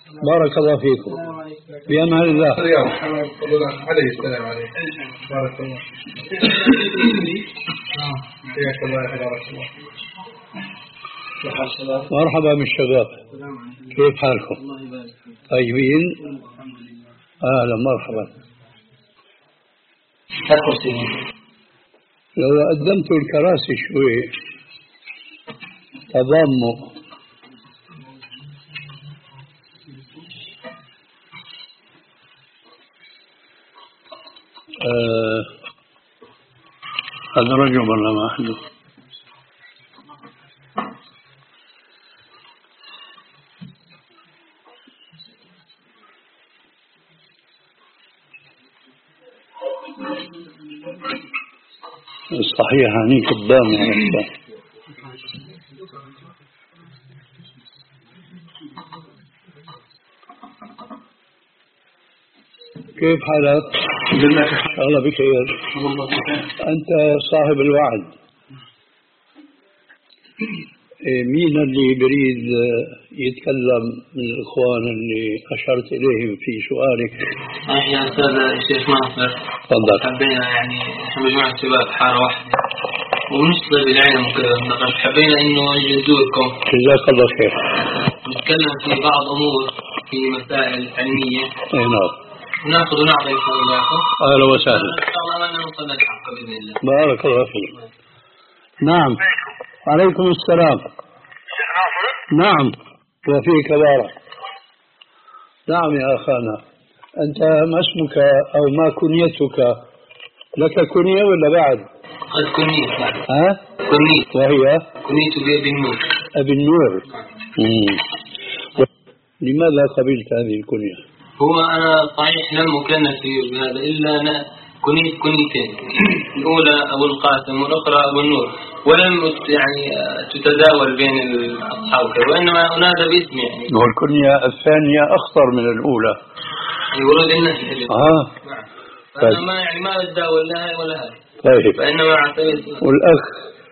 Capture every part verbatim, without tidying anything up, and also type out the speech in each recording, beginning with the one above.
بارك الله فيكم. بأمان الله. عليه السلام عليكم. بارك الله. حياك الله يا بارك الله. مرحبا بالشباب، كيف حالكم؟ طيبين؟ أهلا مرحبا. لو قدمت الكراسي شوي تضاموا. آه هذا رجل والله ما أحده. صحيح هنيك قدامي. كيف حالك؟ الله بخير. أنت صاحب الوعد. مين اللي يريد يتكلم من الإخوان اللي أشرت إليهم في سؤالك؟ يا أستاذ الشيخ ناصر، تفضل. حبينا يعني إحنا مجموعة شباب حارة واحدة ونشتغل بالعلم وكذا، حبينا إنه نجي نزوركم. جزاك الله خير. نتكلم في بعض أمور في مسائل علمية. أي نعم. وناخذ ونعطي إن شاء الله. أهلا وسهلا. إن شاء الله أنا نوصل للحق بإذن الله. بارك الله فيك. نعم. عليكم السلام. شيخ ناصر. نعم وفيك بارك. نعم يا أخانا، أنت ما اسمك أو ما كنيتك؟ لك كنية ولا بعد؟ قد كنيت. ها؟ كنيت. وهي؟ كنيت بأبي النور. أبي النور. مم. لماذا قبلت هذه الكنية؟ هو أنا صحيح لم أكلف بهذا إلا أنا كنيت كنيتين، الأولى أبو القاسم والأخرى أبو النور، ولم يعني تتداول بين الأصحاب، وإنما أنادى باسمي يعني. والكنية الثانية أخطر من الأولى. ورود النسل. آه. فأنا ما يعني ما أتداول لها ولا هذه. طيب. فإنما أعتقد. والأخ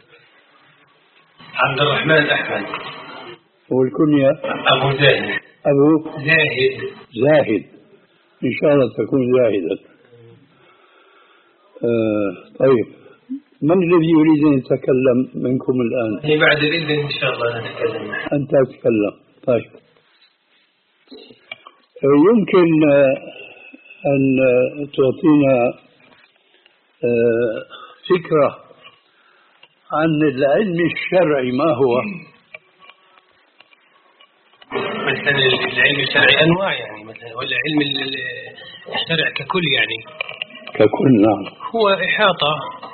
عبد الرحمن أحمد. والكنية أبو زاهد. أبو زاهد. زاهد. إن شاء الله تكون زاهدا. آه طيب، من الذي يريد أن يتكلم منكم الآن؟ هي بعد الإذن إن شاء الله نتكلم. أنت تتكلم. طيب. يمكن أن تعطينا فكرة عن العلم الشرعي ما هو؟ مثلا العلم الشرعي أنواع يعني، مثلا ولا علم الشرع ككل يعني. ككل نعم. هو إحاطة.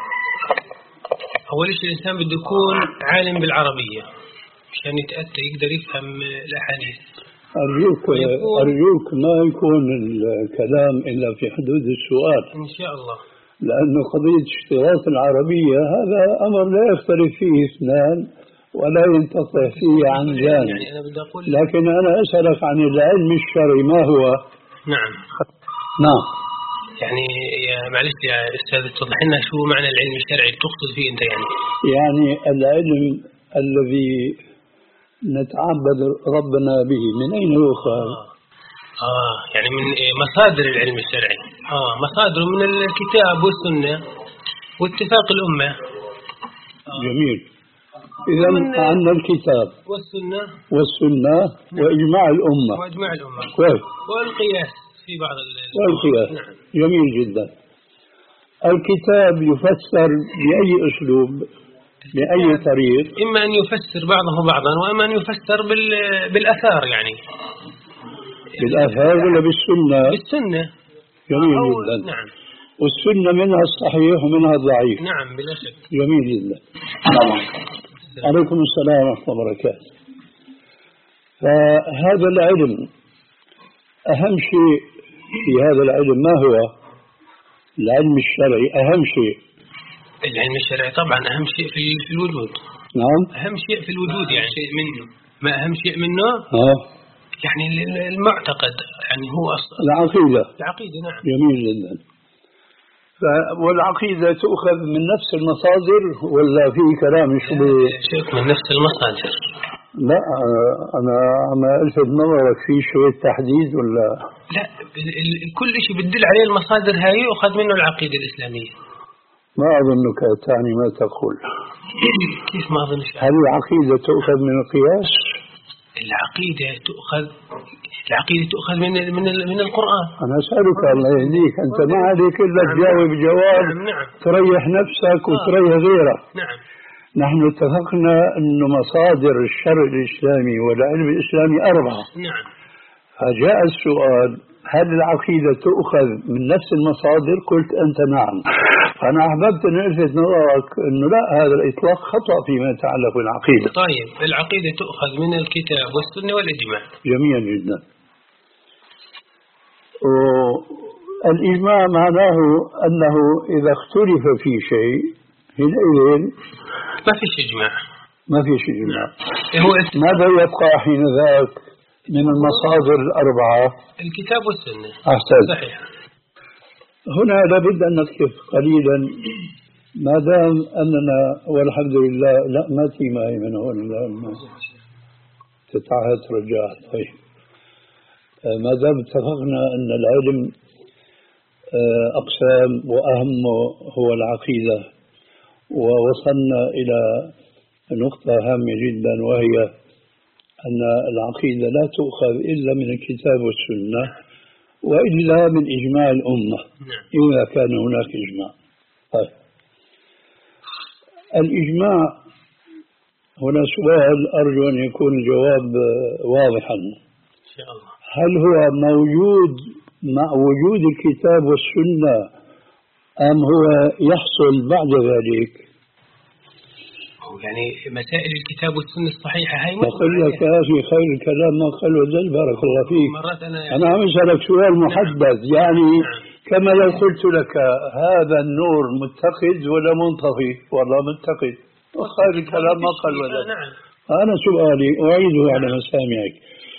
أول شيء الإنسان بده يكون عالم بالعربية عشان يتأتى يقدر يفهم الأحاديث. أرجوك أرجوك ما يكون الكلام إلا في حدود السؤال. إن شاء الله. لأنه قضية اشتراط العربية هذا أمر لا يختلف فيه اثنان ولا ينتقع فيه عن جان. يعني أنا بدي أقول. لكن أنا أسألك عن العلم الشرعي ما هو؟ نعم. نعم. يعني يا معلش يا أستاذ توضح لنا شو معنى العلم الشرعي تقصد فيه أنت يعني؟ يعني العلم الذي نتعبد ربنا به من أين يؤخذ؟ آه. آه يعني من مصادر العلم الشرعي. آه مصادره من الكتاب والسنة واتفاق الأمة. آه. جميل. إذا عندنا الكتاب والسنة والسنة وإجماع الأمة. وإجماع الأمة. كويس. والقياس في بعض والقياس. نعم. جميل جدا. الكتاب يفسر بأي أسلوب بأي طريق؟ إما أن يفسر بعضه بعضا وإما أن يفسر بالأثار يعني. بالأثار ولا بالسنة؟ بالسنة. جميل جدا. نعم. والسنة منها الصحيح ومنها الضعيف. نعم بلا شك. جميل جدا. عليكم السلام ورحمة الله وبركاته. فهذا العلم أهم شيء في هذا العلم ما هو؟ العلم الشرعي أهم شيء. العلم الشرعي طبعا أهم شيء في في الوجود. نعم. أهم شيء في الوجود يعني. شيء منه. ما أهم شيء منه؟ ها. يعني المعتقد يعني هو أصلا. العقيدة. العقيدة نعم. جميل جدا. والعقيدة تؤخذ من نفس المصادر ولا في كلام شبه؟ شيخ من نفس المصادر. لا أنا عم ألفت نظرك في شوية تحديد ولا لا كل شيء بتدل عليه المصادر هاي يؤخذ منه العقيدة الإسلامية. ما أظنك تعني ما تقول. كيف ما أظن؟ هل العقيدة تؤخذ من القياس؟ العقيدة تؤخذ العقيدة تؤخذ من من من القرآن. أنا أسألك الله يهديك، أنت ما عليك إلا تجاوب جواب نعم نعم. تريح نفسك وتريح غيرك. نعم. نحن اتفقنا أن مصادر الشرع الإسلامي والعلم الإسلامي أربعة. نعم. فجاء السؤال هل العقيدة تؤخذ من نفس المصادر؟ قلت أنت نعم. فأنا أحببت أن ألفت نظرك أنه لا، هذا الإطلاق خطأ فيما يتعلق بالعقيدة. طيب العقيدة تؤخذ من الكتاب والسنة والإجماع. جميل جدا. والإجماع معناه أنه إذا اختلف في شيء حينئذ ما فيش إجماع. ما فيش إجماع. هو ماذا يبقى حين ذاك من المصادر الأربعة؟ الكتاب والسنة. أحسن. صحيح. هنا لابد أن نقف قليلا ما دام أننا والحمد لله لا ما في معي من هون لأن تتعهد رجاء. طيب ما دام اتفقنا أن العلم أقسام وأهمه هو العقيدة، ووصلنا إلى نقطة هامة جدا وهي أن العقيدة لا تؤخذ إلا من الكتاب والسنة وإلا من إجماع الأمة إذا كان هناك إجماع. طيب الإجماع هنا سؤال أرجو أن يكون الجواب واضحا. إن شاء الله. هل هو موجود مع وجود الكتاب والسنة أم هو يحصل بعد ذلك؟ يعني مسائل الكتاب والسنة الصحيحة هاي أقول لك يا أخي خير الكلام ما قال ودل بارك الله فيك. مرات أنا يعني أنا عم أسألك سؤال محدد. نعم. يعني نعم. كما لو قلت لك هذا النور متقد ولا منطفي؟ والله متقد. وخير الكلام ما قال ودل. نعم. أنا سؤالي أعيده على مسامعك.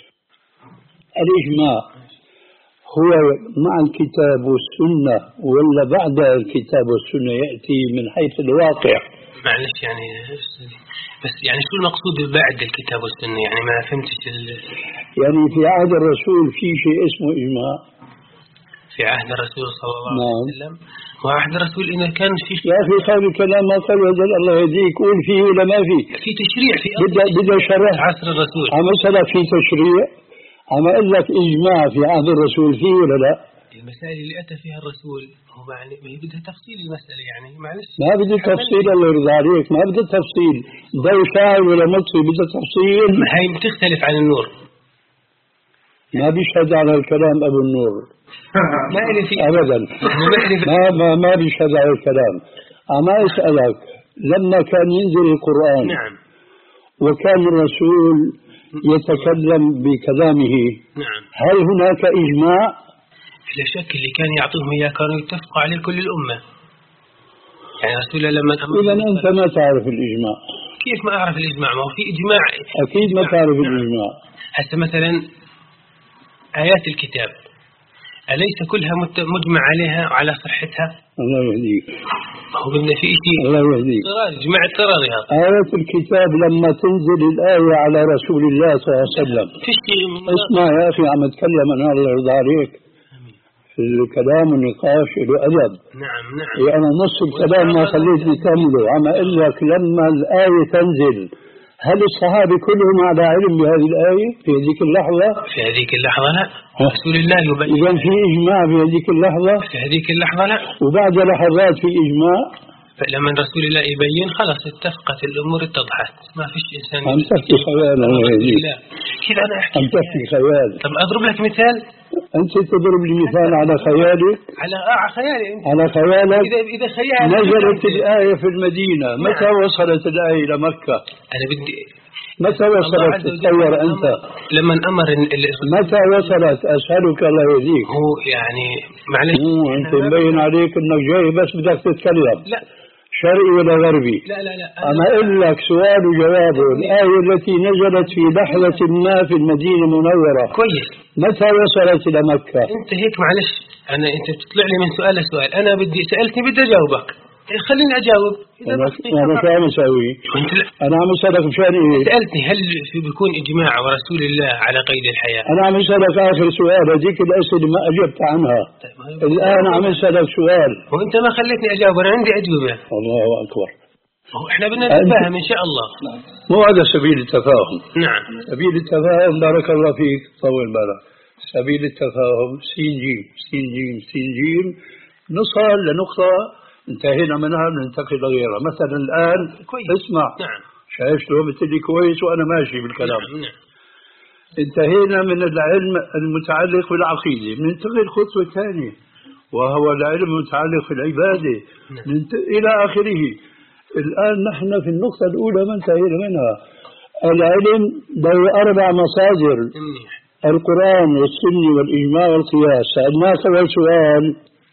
الإجماع هو مع الكتاب والسنة ولا بعد الكتاب والسنة يأتي من حيث الواقع؟ معلش يعني بس يعني شو المقصود بعد الكتاب والسنة؟ يعني ما فهمتش ال... يعني في عهد الرسول في شيء اسمه إجماع. في عهد الرسول صلى الله عليه وسلم. وعهد الرسول إذا كان في يا أخي خير الكلام ما قال وجل الله يهديك. قول فيه ولا ما فيه؟ في تشريع في بدأ بدأ شرح عصر الرسول. عم أسألك في تشريع، عم أقول لك إجماع في عهد الرسول فيه ولا لا؟ المسائل اللي أتى فيها الرسول هو يعني ما بدها تفصيل المسألة يعني معلش. ما بدي تفصيل الله يرضى عليك، ما بدي تفصيل. ضوء شاعر ولا مطفي بدها تفصيل. هاي بتختلف عن النور. ما بيشهد على الكلام أبو النور. ما إلي في أبدا. ما ما ما بيشهد على الكلام. أما أسألك لما كان ينزل القرآن. نعم. وكان الرسول يتكلم بكلامه. نعم. هل هناك إجماع؟ لا شك اللي كان يعطيهم إياه كانوا يتفقوا عليه كل الأمة. يعني رسول الله لما أمر. إذا أنت ما تعرف الإجماع. كيف ما أعرف الإجماع؟ ما هو في إجماع. أكيد ما تعرف الإجماع. هسه مثلا آيات الكتاب أليس كلها مجمع عليها وعلى صحتها؟ الله يهديك. هو بدنا في شيء. الله يهديك. جماع اضطراري هذا. آيات الكتاب لما تنزل الآية على رسول الله صلى الله عليه وسلم. اسمع يا أخي عم أتكلم أنا الله يرضى عليك. الكلام والنقاش له أدب. نعم نعم. يعني نص الكلام ما خليتني كامله. عم أقول لك لما الآية تنزل هل الصحابة كلهم على علم بهذه الآية في هذيك اللحظة؟ في هذيك اللحظة لا. رسول الله يبين. إذا في إجماع في هذيك اللحظة؟ في هذيك اللحظة لا. وبعد لحظات في إجماع؟ فلما رسول الله يبين خلاص اتفقت الأمور اتضحت. ما فيش إنسان. عم تحكي خيال الله يهديك. كذا أنا أحكي. عم تحكي خيال. طب أضرب لك مثال. أنت تضرب لي مثال على خيالك. على آه خيالي أنت. على خيالك. إذا إذا خيال. نزلت الآية في المدينة. متى وصلت الآية إلى مكة؟ أنا بدي. متى وصلت تتصور أنت؟ لما أمر. متى وصلت أسألك الله يهديك. هو يعني معلش. أنت مبين عليك إنك جاي بس بدك تتكلم. لا. شرعي ولا غربي؟ لا لا لا. أنا أقول لك سؤال وجواب. الآية التي نزلت في لحظة ما في المدينة المنورة. كويس. متى وصلت إلى مكة؟ أنت هيك معلش. أنا أنت بتطلع لي من سؤال لسؤال. أنا بدي سألتني بدي أجاوبك. خليني أجاوب. أنا شو عم أسوي؟ أنا عم أسألك مشان إيه؟ سألتني هل في بيكون إجماع ورسول الله على قيد الحياة؟ أنا عم أسألك آخر سؤال، هذيك الأسئلة ما أجبت عنها. الآن عم أسألك سؤال. وأنت ما خليتني أجاوب، أنا عندي أجوبة. الله أكبر. إحنا بدنا نتفاهم إن شاء الله. مو هذا سبيل التفاهم. نعم. سبيل التفاهم بارك الله فيك طول بالك. سبيل التفاهم سين جيم سين جيم سين جيم نصل لنقطة انتهينا منها ننتقل لغيرها. مثلا الآن كويس. اسمع. نعم. شايف شلون بتدي كويس وأنا ماشي بالكلام. نعم. نعم. انتهينا من العلم المتعلق بالعقيدة، ننتقل خطوة ثانية وهو العلم المتعلق في العبادة. نعم. إلى آخره. الآن نحن في النقطة الأولى ما انتهينا منها. العلم له أربع مصادر: القرآن والسنة والإجماع والقياس. سألناك أول سؤال: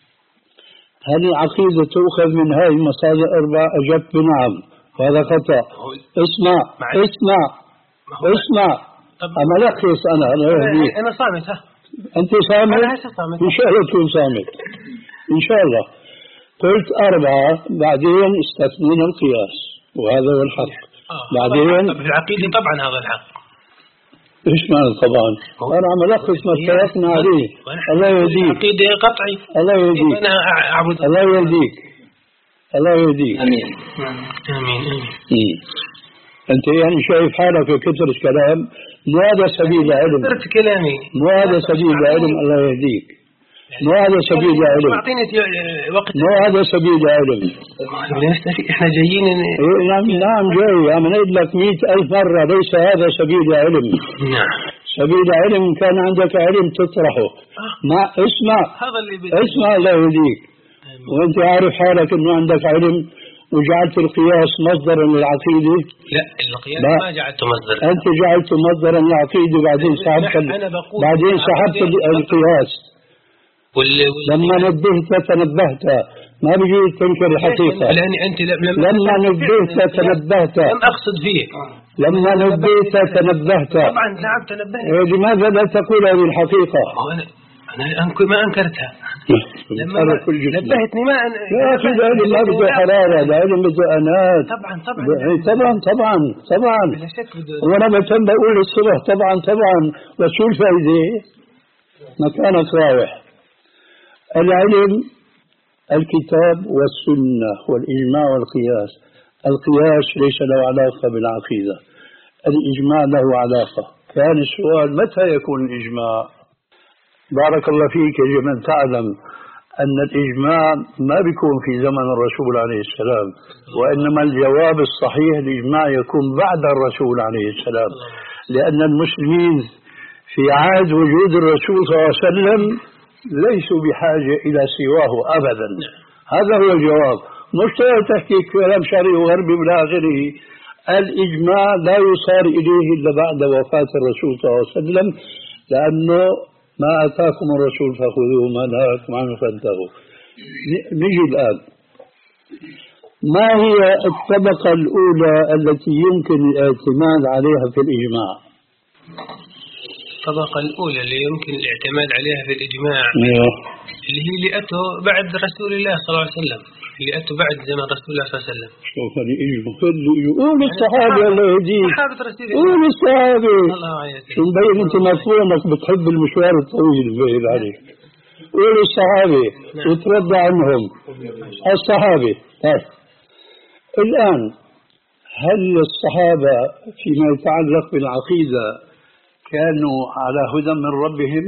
هل العقيدة تؤخذ من هذه المصادر الأربع؟ أجبت بنعم، وهذا خطأ. اسمع اسمع اسمع أما لخص. أنا أنا أنا صامت. ها أنت صامت؟ إن شاء الله تكون صامت إن شاء الله. قلت أربعة، بعدين استثنينا القياس وهذا هو الحق. آه. بعدين في العقيدة طبعا هذا الحق. إيش معنى طبعا؟ أنا عم ألخص ما اتفقنا عليه. الله يهديك. عقيدة قطعي. الله يهديك. أنا أعبد. الله يهديك. الله يهديك. آمين آمين. آمين. أنت يعني شايف حالك وكثر الكلام، مو هذا سبيل العلم. كثرت كلامي. مو هذا سبيل العلم. الله يهديك. مو هذا سبيل العلم. أعطيني وقت. مو هذا سبيل العلم. إحنا جايين. نعم نعم جاي. أنا أقول لك مئة ألف مرة ليس هذا سبيل العلم. نعم. سبيل العلم كان عندك علم تطرحه. ما اسمع. هذا اللي اسمع الله يهديك. وأنت عارف حالك إنه عندك علم وجعلت القياس مصدرا للعقيدة. لا القياس ما جعلته مصدرا. أنت جعلته مصدرا للعقيدة بعدين سحبت بعدين سحبت القياس. لما نبهت تنبهت، ما بيجي تنكر الحقيقة. لأن أنت لما نبهت تنبهت. لم أقصد فيه. لما نبهت تنبهت. طبعا نعم تنبهت. لماذا لا تقول هذه الحقيقة؟ أنا أنا ما أنكرتها. لما نبهتني ما أن... يا أخي العلم ما بده حرارة، العلم بده أنات. طبعا طبعا طبعا طبعا طبعا. وأنا بتم بقول الصبح طبعا طبعا، وشو الفائدة؟ مكانك رايح. العلم الكتاب والسنة والإجماع والقياس. القياس ليس له علاقة بالعقيدة، الإجماع له علاقة. كان السؤال متى يكون الإجماع؟ بارك الله فيك يجب أن تعلم أن الإجماع ما بيكون في زمن الرسول عليه السلام، وإنما الجواب الصحيح الإجماع يكون بعد الرسول عليه السلام، لأن المسلمين في عهد وجود الرسول صلى الله عليه وسلم ليسوا بحاجة إلى سواه أبدا. هذا هو الجواب. مش تحكي كلام شرعي وغربي إلى آخره. الإجماع لا يصار إليه إلا بعد وفاة الرسول صلى الله عليه وسلم، لأنه ما أتاكم الرسول فخذوه ما نهاكم عنه فانتهوا. نجي الآن، ما هي الطبقة الأولى التي يمكن الاعتماد عليها في الإجماع؟ الطبقة الأولى اللي يمكن الاعتماد عليها في الإجماع اللي هي اللي أتوا بعد رسول الله صلى الله عليه وسلم، اللي أتوا بعد زمن رسول الله صلى الله عليه وسلم. شوف اللي يجوا قول الصحابة الله يهديك. صحابة رسول الله. قول الصحابة. الله يعينك. شو مبين أنت مفهومك بتحب المشوار الطويل مبين عليك. قول الصحابة وترضى عنهم. الصحابة. طيب الآن هل الصحابة فيما يتعلق بالعقيدة كانوا على هدى من ربهم؟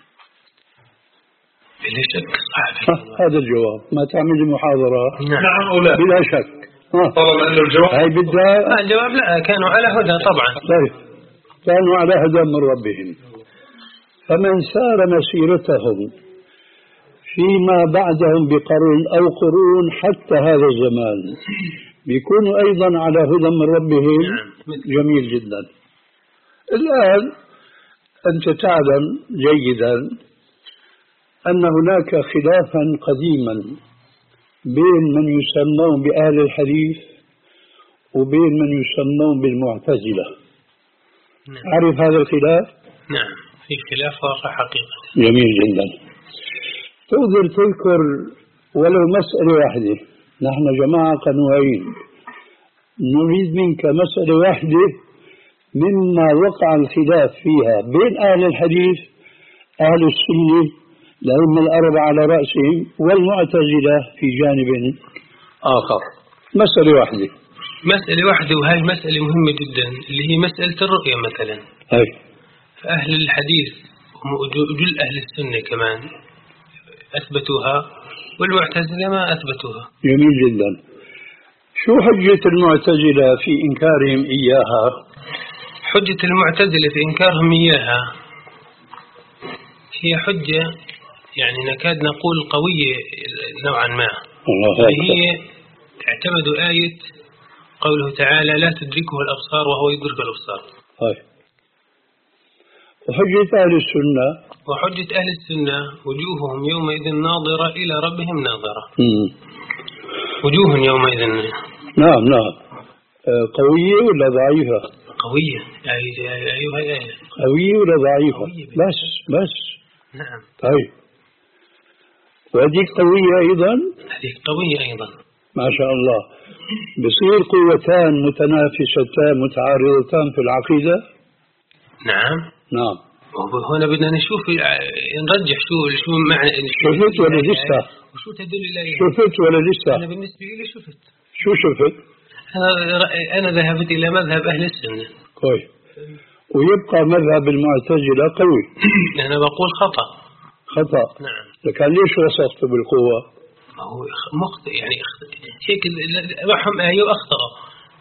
بلا شك صحيح. هذا الجواب. ما تعمل محاضرة؟ نعم أو لا؟ بلا شك. طبعا أن الجواب هاي بدها. لا الجواب لا، كانوا على هدى طبعا. طيب كانوا على هدى من ربهم، فمن سار مسيرتهم فيما بعدهم بقرن أو قرون حتى هذا الزمان بيكونوا أيضا على هدى من ربهم. جميل جدا. الآن أنت تعلم جيدا أن هناك خلافا قديما بين من يسمون بأهل الحديث وبين من يسمون بالمعتزلة. نعم. عارف هذا الخلاف؟ نعم في خلاف واقع حقيقة. جميل جدا. تقدر تذكر ولو مسألة واحدة نحن جماعة قنوعين، نريد منك مسألة واحدة مما وقع الخلاف فيها بين أهل الحديث أهل السنة الأئمة الأربعة على رأسهم والمعتزلة في جانب آخر. مسألة واحدة مسألة واحدة، وهي مسألة مهمة جدا اللي هي مسألة الرؤية مثلا. هاي فأهل الحديث وجل أهل السنة كمان أثبتوها والمعتزلة ما أثبتوها. جميل جدا. شو حجة المعتزلة في إنكارهم إياها؟ حجة المعتزلة في إنكارهم إياها هي حجة يعني نكاد نقول قوية نوعا ما. هي اعتمدوا آية قوله تعالى لا تدركه الأبصار وهو يدرك الأبصار. هاي. وحجة أهل السنة وحجة أهل السنة وجوههم يومئذ ناظرة إلى ربهم ناظرة. مم. وجوه يومئذ. نعم نعم. قوية ولا ضعيفة؟ قوية. أيوة أيوة. قوية ولا ضعيفة؟ قوية بس بس. نعم. طيب. وهذه قوية أيضا؟ هذه قوية أيضا. ما شاء الله. بصير قوتان متنافستان متعارضتان في العقيدة؟ نعم. نعم. هنا بدنا نشوف نرجح شو شو معنى. شفت ولا لسه؟ وشو تدل إليه؟ شفت ولا لسه؟ أنا بالنسبة لي شفت. شو شفت؟ أنا أنا ذهبت إلى مذهب أهل السنة. كويس. ويبقى مذهب المعتزلة قوي. أنا بقول خطأ. خطأ. نعم. لكن ليش وصفته بالقوة؟ ما هو مخطئ يعني هيك معهم آية وأخطأوا.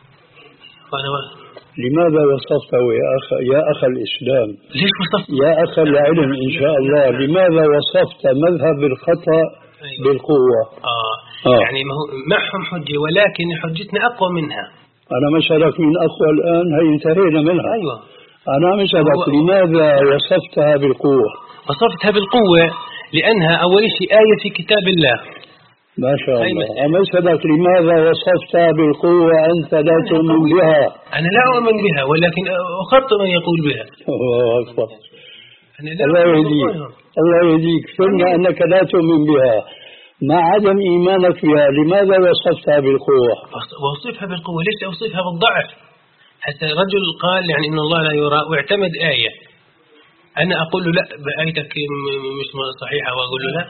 وأنا لماذا وصفته يا أخ يا أخ الإسلام؟ ليش وصفت؟ يا أخ العلم إن شاء الله، لماذا وصفت مذهب الخطأ أيوة. بالقوة؟ آه. آه يعني ما هو معهم حجة ولكن حجتنا أقوى منها. أنا مسألك من أقوى الآن هي انتهينا منها. أيوة. أنا مسألك لماذا وصفتها بالقوة؟ وصفتها بالقوة لأنها أول شيء آية في كتاب الله. ما شاء الله. أمسألك لماذا وصفتها بالقوة أنت لا تؤمن بها؟ أنا لا أؤمن بها ولكن أخطئ من يقول بها. الله أكبر. الله يهديك الله يهديك. ثم أنك لا تؤمن بها مع عدم إيمانك بها، لماذا وصفتها بالقوة؟ وصفها بالقوة ليش أوصفها بالضعف؟ حتى رجل قال يعني إن الله لا يرى واعتمد آية، أنا أقول له لا بآيتك مش صحيحة وأقول له لا.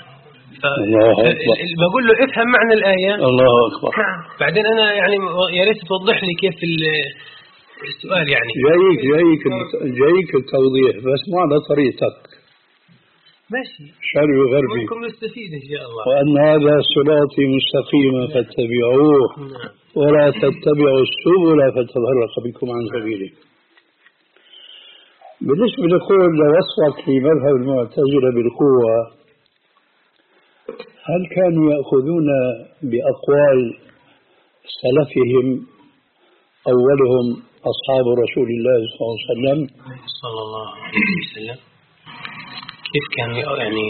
بقول له افهم معنى الآية. الله أكبر. بعدين أنا يعني يا ريت توضح لي كيف السؤال يعني. جايك جايك جايك التوضيح بس مو على طريقتك. ماشي. شرعي وغربي. منكم نستفيد إن شاء الله. وأن هذا صراطي مستقيما فاتبعوه ولا تتبعوا السبل فتفرق بكم عن سبيله. بالنسبة لقول لوصفك في مذهب المعتزلة بالقوة، هل كانوا يأخذون بأقوال سلفهم أولهم أصحاب رسول الله صلى الله عليه وسلم صلى الله عليه وسلم؟ كيف كانوا يعني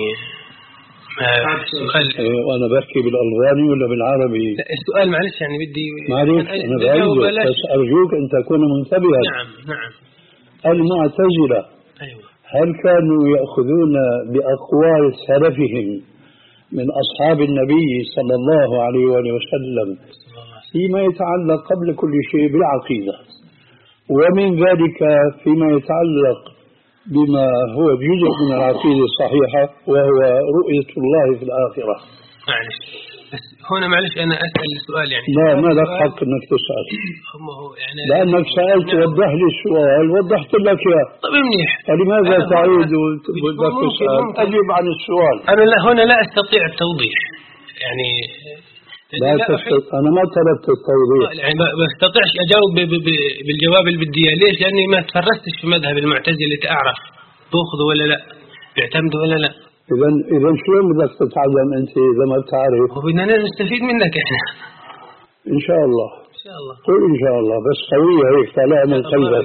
ما وأنا بحكي بالألباني ولا بالعربي؟ السؤال معلش يعني بدي معلش أنا بعيده بس أرجوك أن تكون منتبها. نعم نعم. المعتزلة أيوة. هل كانوا يأخذون بأقوال سلفهم من أصحاب النبي صلى الله عليه وآله وسلم فيما يتعلق قبل كل شيء بالعقيدة، ومن ذلك فيما يتعلق بما هو جزء من العقيدة الصحيحة وهو رؤية الله في الآخرة؟ معلش بس هنا معلش أنا أسأل السؤال يعني. لا ما لك حق أنك تسأل يعني لأنك سألت وضح لي السؤال وضحت لك إياه. طيب منيح. فلماذا تعيد وتبدأ تسأل؟ أجب عن السؤال. أنا لا هنا لا أستطيع التوضيح يعني. لا تستطيع. أنا ما طلبت التوضيح يعني ما بستطيعش أجاوب بالجواب اللي بدي إياه. ليش؟ لأني ما تفرستش في مذهب المعتزلة أعرف تأخذه ولا لا بيعتمده ولا لا. إذا إذا شلون بدك تتعلم أنت إذا ما بتعرف؟ وبدنا نستفيد منك إحنا. إن شاء الله. إن شاء الله. قل إن شاء الله بس قوية هيك طالع من قلبك.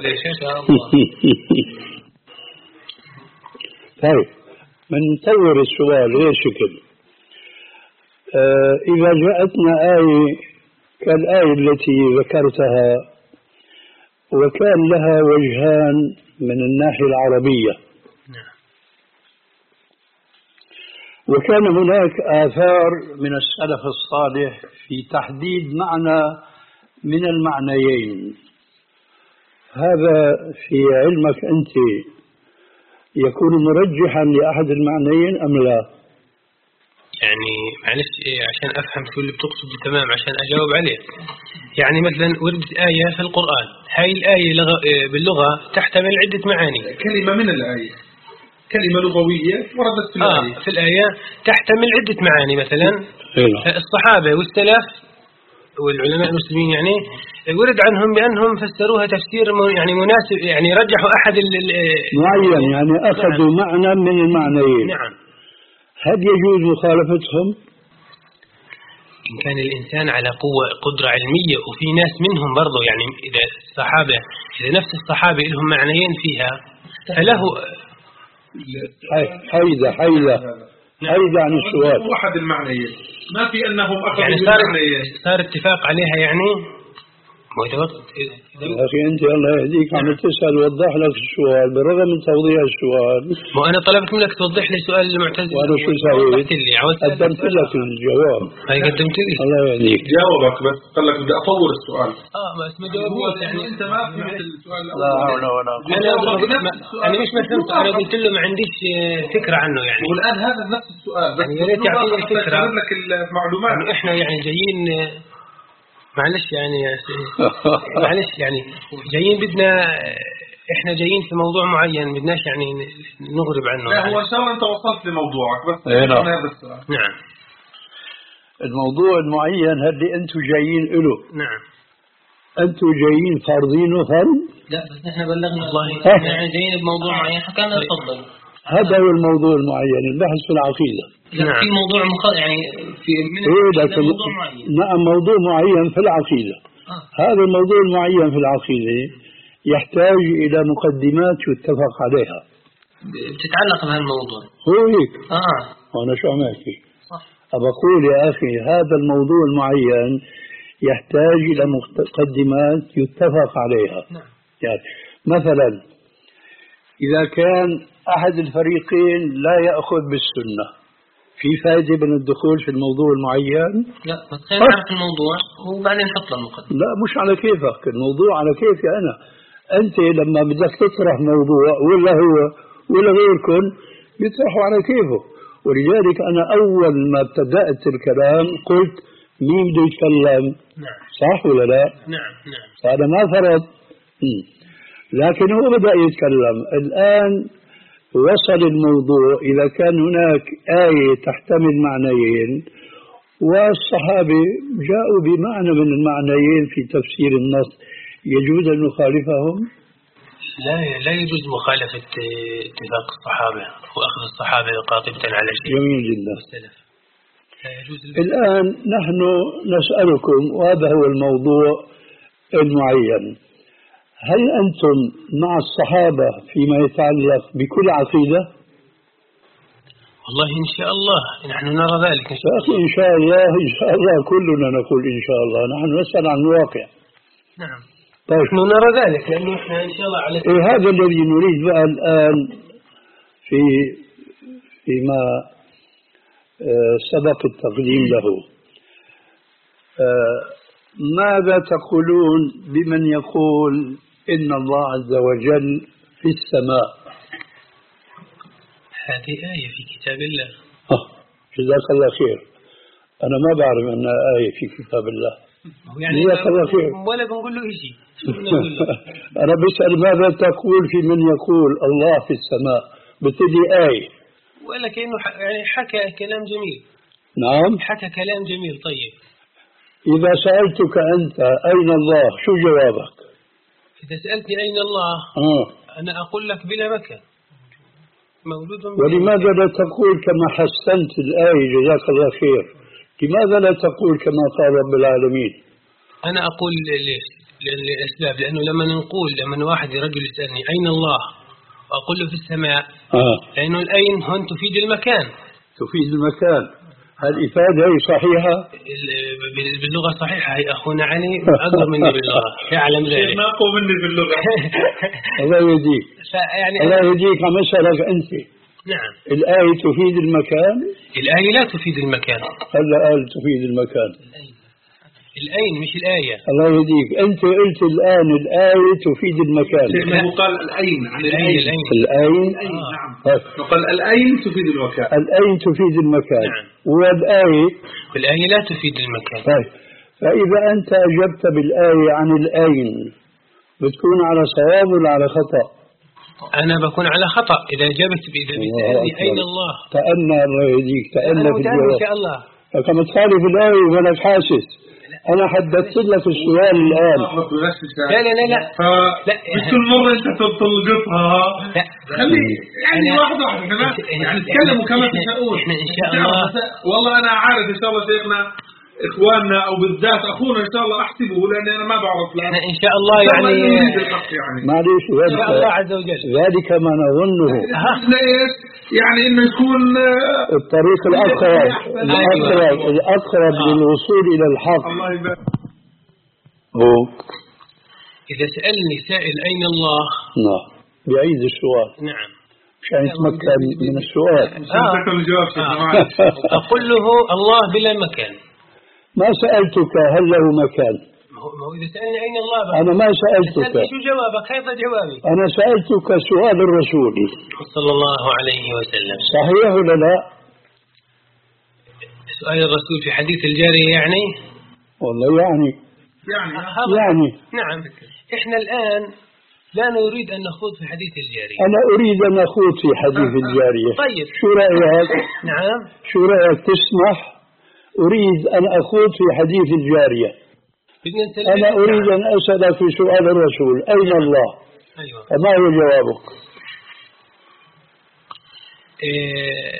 طيب بنطور السؤال غير شكل. آه إذا جاءتنا آية كالآية التي ذكرتها وكان لها وجهان من الناحية العربية، وكان هناك آثار من السلف الصالح في تحديد معنى من المعنيين. هذا في علمك أنت يكون مرجحا لأحد المعنيين أم لا؟ يعني معلش عشان أفهم شو اللي بتقصد تمام عشان أجاوب عليه. يعني مثلا وردت آية في القرآن، هاي الآية باللغة تحتمل عدة معاني. كلمة من الآية، كلمة لغوية وردت في الآية. آه في الآية تحتمل عدة معاني. مثلا الصحابة والسلف والعلماء المسلمين يعني ورد عنهم بأنهم فسروها تفسير يعني مناسب، يعني رجحوا أحد معين، يعني أخذوا نعم. معنى من المعنيين. نعم. هل يجوز مخالفتهم؟ إن كان الإنسان على قوة قدرة علمية، وفي ناس منهم برضو يعني إذا الصحابة إذا نفس الصحابة لهم معنيين فيها فله حيدة حيدة حيدة عن السؤال. واحد المعنيين ما في أنهم أخذوا يعني صار صار اتفاق عليها يعني. يا أخي أنت الله يهديك عم تسأل وضح لك السؤال بالرغم من توضيح السؤال. ما أنا طلبت منك توضح لي سؤال المعتزلة وأنا شو سويت؟ قدمت لك الجواب. هاي قدمت لي. الله يهديك. جاوبك بس قال لك بدي أطور السؤال. آه بس ما جاوبنيش يعني. أنت ما فهمت السؤال الأول. لا حول ولا قوة. أنا أنا مش ما فهمت، أنا قلت له ما عنديش فكرة عنه يعني. والآن هذا نفس السؤال بس يا ريت يعطيني فكرة. لك المعلومات. يعني إحنا يعني جايين معلش يعني معلش يعني جايين بدنا احنا جايين في موضوع معين بدناش يعني نغرب عنه. لا هو ان شاء الله انت وصلت لموضوعك بس نعم. هذا السؤال. نعم. الموضوع المعين اللي انتم جايين له. نعم. انتم جايين فارضينه فرض؟ لا بس احنا بلغنا والله يعني جايين بموضوع معين حكينا تفضل. هذا هو الموضوع المعين، البحث في العقيدة. نعم. في موضوع مخ... يعني في من إيه لكن موضوع معين. نعم موضوع معين في العقيدة. آه. هذا الموضوع المعين في العقيدة يحتاج إلى مقدمات يتفق عليها. بتتعلق بهالموضوع. هو هيك. اه. وأنا شو عم أحكي؟ صح. أقول يا أخي هذا الموضوع المعين يحتاج إلى مقدمات يتفق عليها. نعم. يعني مثلا إذا كان أحد الفريقين لا يأخذ بالسنة في فائدة من الدخول في الموضوع المعين؟ لا بس خلينا نعرف الموضوع وبعدين نحط له المقدمة. لا مش على كيفك، الموضوع على كيفي أنا. أنت لما بدك تطرح موضوع ولا هو ولا غيركم بيطرحوا على كيفه، ولذلك أنا أول ما ابتدأت الكلام قلت مين بده يتكلم؟ نعم. صح ولا لا؟ نعم نعم. هذا ما فرض. لكن هو بدأ يتكلم الآن. وصل الموضوع إذا كان هناك آية تحتمل معنيين والصحابة جاءوا بمعنى من المعنيين في تفسير النص، يجوز أن نخالفهم؟ لا لا يجوز مخالفة اتفاق الصحابة وأخذ الصحابة قاطبة على شيء. جميل جدا. لا يجوز. الآن نحن نسألكم وهذا هو الموضوع المعين، هل أنتم مع الصحابة فيما يتعلق بكل عقيدة؟ والله إن شاء الله نحن نرى ذلك. إن شاء الله. إن شاء الله إن شاء الله كلنا نقول إن شاء الله، نحن نسأل عن الواقع. نعم. طيب. نحن نرى ذلك لأنه إحنا إن شاء الله على إيه هذا الذي نريد بقى الآن في فيما سبق التقديم له. ماذا تقولون بمن يقول إن الله عز وجل في السماء؟ هذه آية في كتاب الله. جزاك الله خير. أنا ما بعرف أنها آية في كتاب الله. يعني جزاك الله خير. ولا بنقول له شيء. أنا بسأل ماذا تقول في من يقول الله في السماء؟ بتدي آية. ولا كأنه يعني حكى كلام جميل. نعم. حكى كلام جميل. طيب. إذا سألتك أنت أين الله شو جوابك؟ إذا سألتني أين الله آه. أنا أقول لك بلا مكان موجود. ولماذا لا تقول كما حسنت الآية جزاك الله خير، لماذا لا تقول كما قال رب العالمين؟ أنا أقول ليش؟ للأسباب، لأنه لما نقول لما واحد رجل يسألني أين الله وأقول له في السماء آه. لأنه الأين هون تفيد المكان. تفيد المكان. هل إفادة هي صحيحة؟ باللغة صحيحة. هي أخونا علي أقرب مني باللغة يعلم ذلك. ما أقوى مني باللغة. الله يهديك. يعني الله يهديك عم أسألك أنت. نعم. الآية تفيد المكان؟ الآية لا تفيد المكان. هلا قال تفيد المكان. الأين مش الآية. الله يهديك، أنت قلت الآن الآية تفيد المكان. لأنه قال الأين عن الأين. الأين. الأين. الأين آه. نعم. طيب. وقال الأين تفيد المكان. الأين تفيد المكان. نعم. والآية. والآية لا تفيد المكان. طيب. فإذا أنت أجبت بالآية عن الأين بتكون على صواب ولا على خطأ؟ أنا بكون على خطأ إذا جبت إذا بتسألني أين الله. تأنى الله يهديك، تأنى في الجواب. إن شاء الله. فكما تخالف الآية وأنا حاسس. أنا حددت لك السؤال الآن. لا لا لا لا. مش كل مرة أنت تلقطها. لا. خلي يعني واحد واحد كمان. يعني تكلموا كما تشاءون. إحنا إن شاء الله. والله أنا عارف إن شاء الله شيخنا إخواننا أو بالذات أخونا إن شاء الله أحسبه لأن أنا ما بعرف لا. إحنا إن شاء الله يعني. يعني. معليش إن شاء الله عز وجل. ذلك ما نظنه. إحنا إيش يعني إنه يكون الطريق الأقرب الأقرب الأقرب للوصول إلى الحق. الله يبارك. هو. إذا سألني سائل أين الله. نعم. بعيد السؤال. نعم. عشان يتمكن من السؤال. آه. الجواب آه. أقول له الله بلا مكان. ما سألتك هل له مكان؟ ما هو إذا سألني أين الله بقى. أنا ما سألتك. شو جوابك؟ كيف جوابي؟ أنا سألتك سؤال الرسول صلى الله عليه وسلم. صحيح ولا لا؟ سؤال الرسول في حديث الجارية يعني؟ والله يعني. يعني. يعني. نعم. إحنا الآن لا نريد أن نخوض في حديث الجارية. أنا أريد أن أخوض في حديث الجارية. طيب. شو رأيك؟ نعم. شو رأيك تسمح؟ أريد أن أخوض في حديث الجارية. أنا أريد أن أسأل في سؤال الرسول أين الله؟ أيوة. فما هو جوابك؟ إيه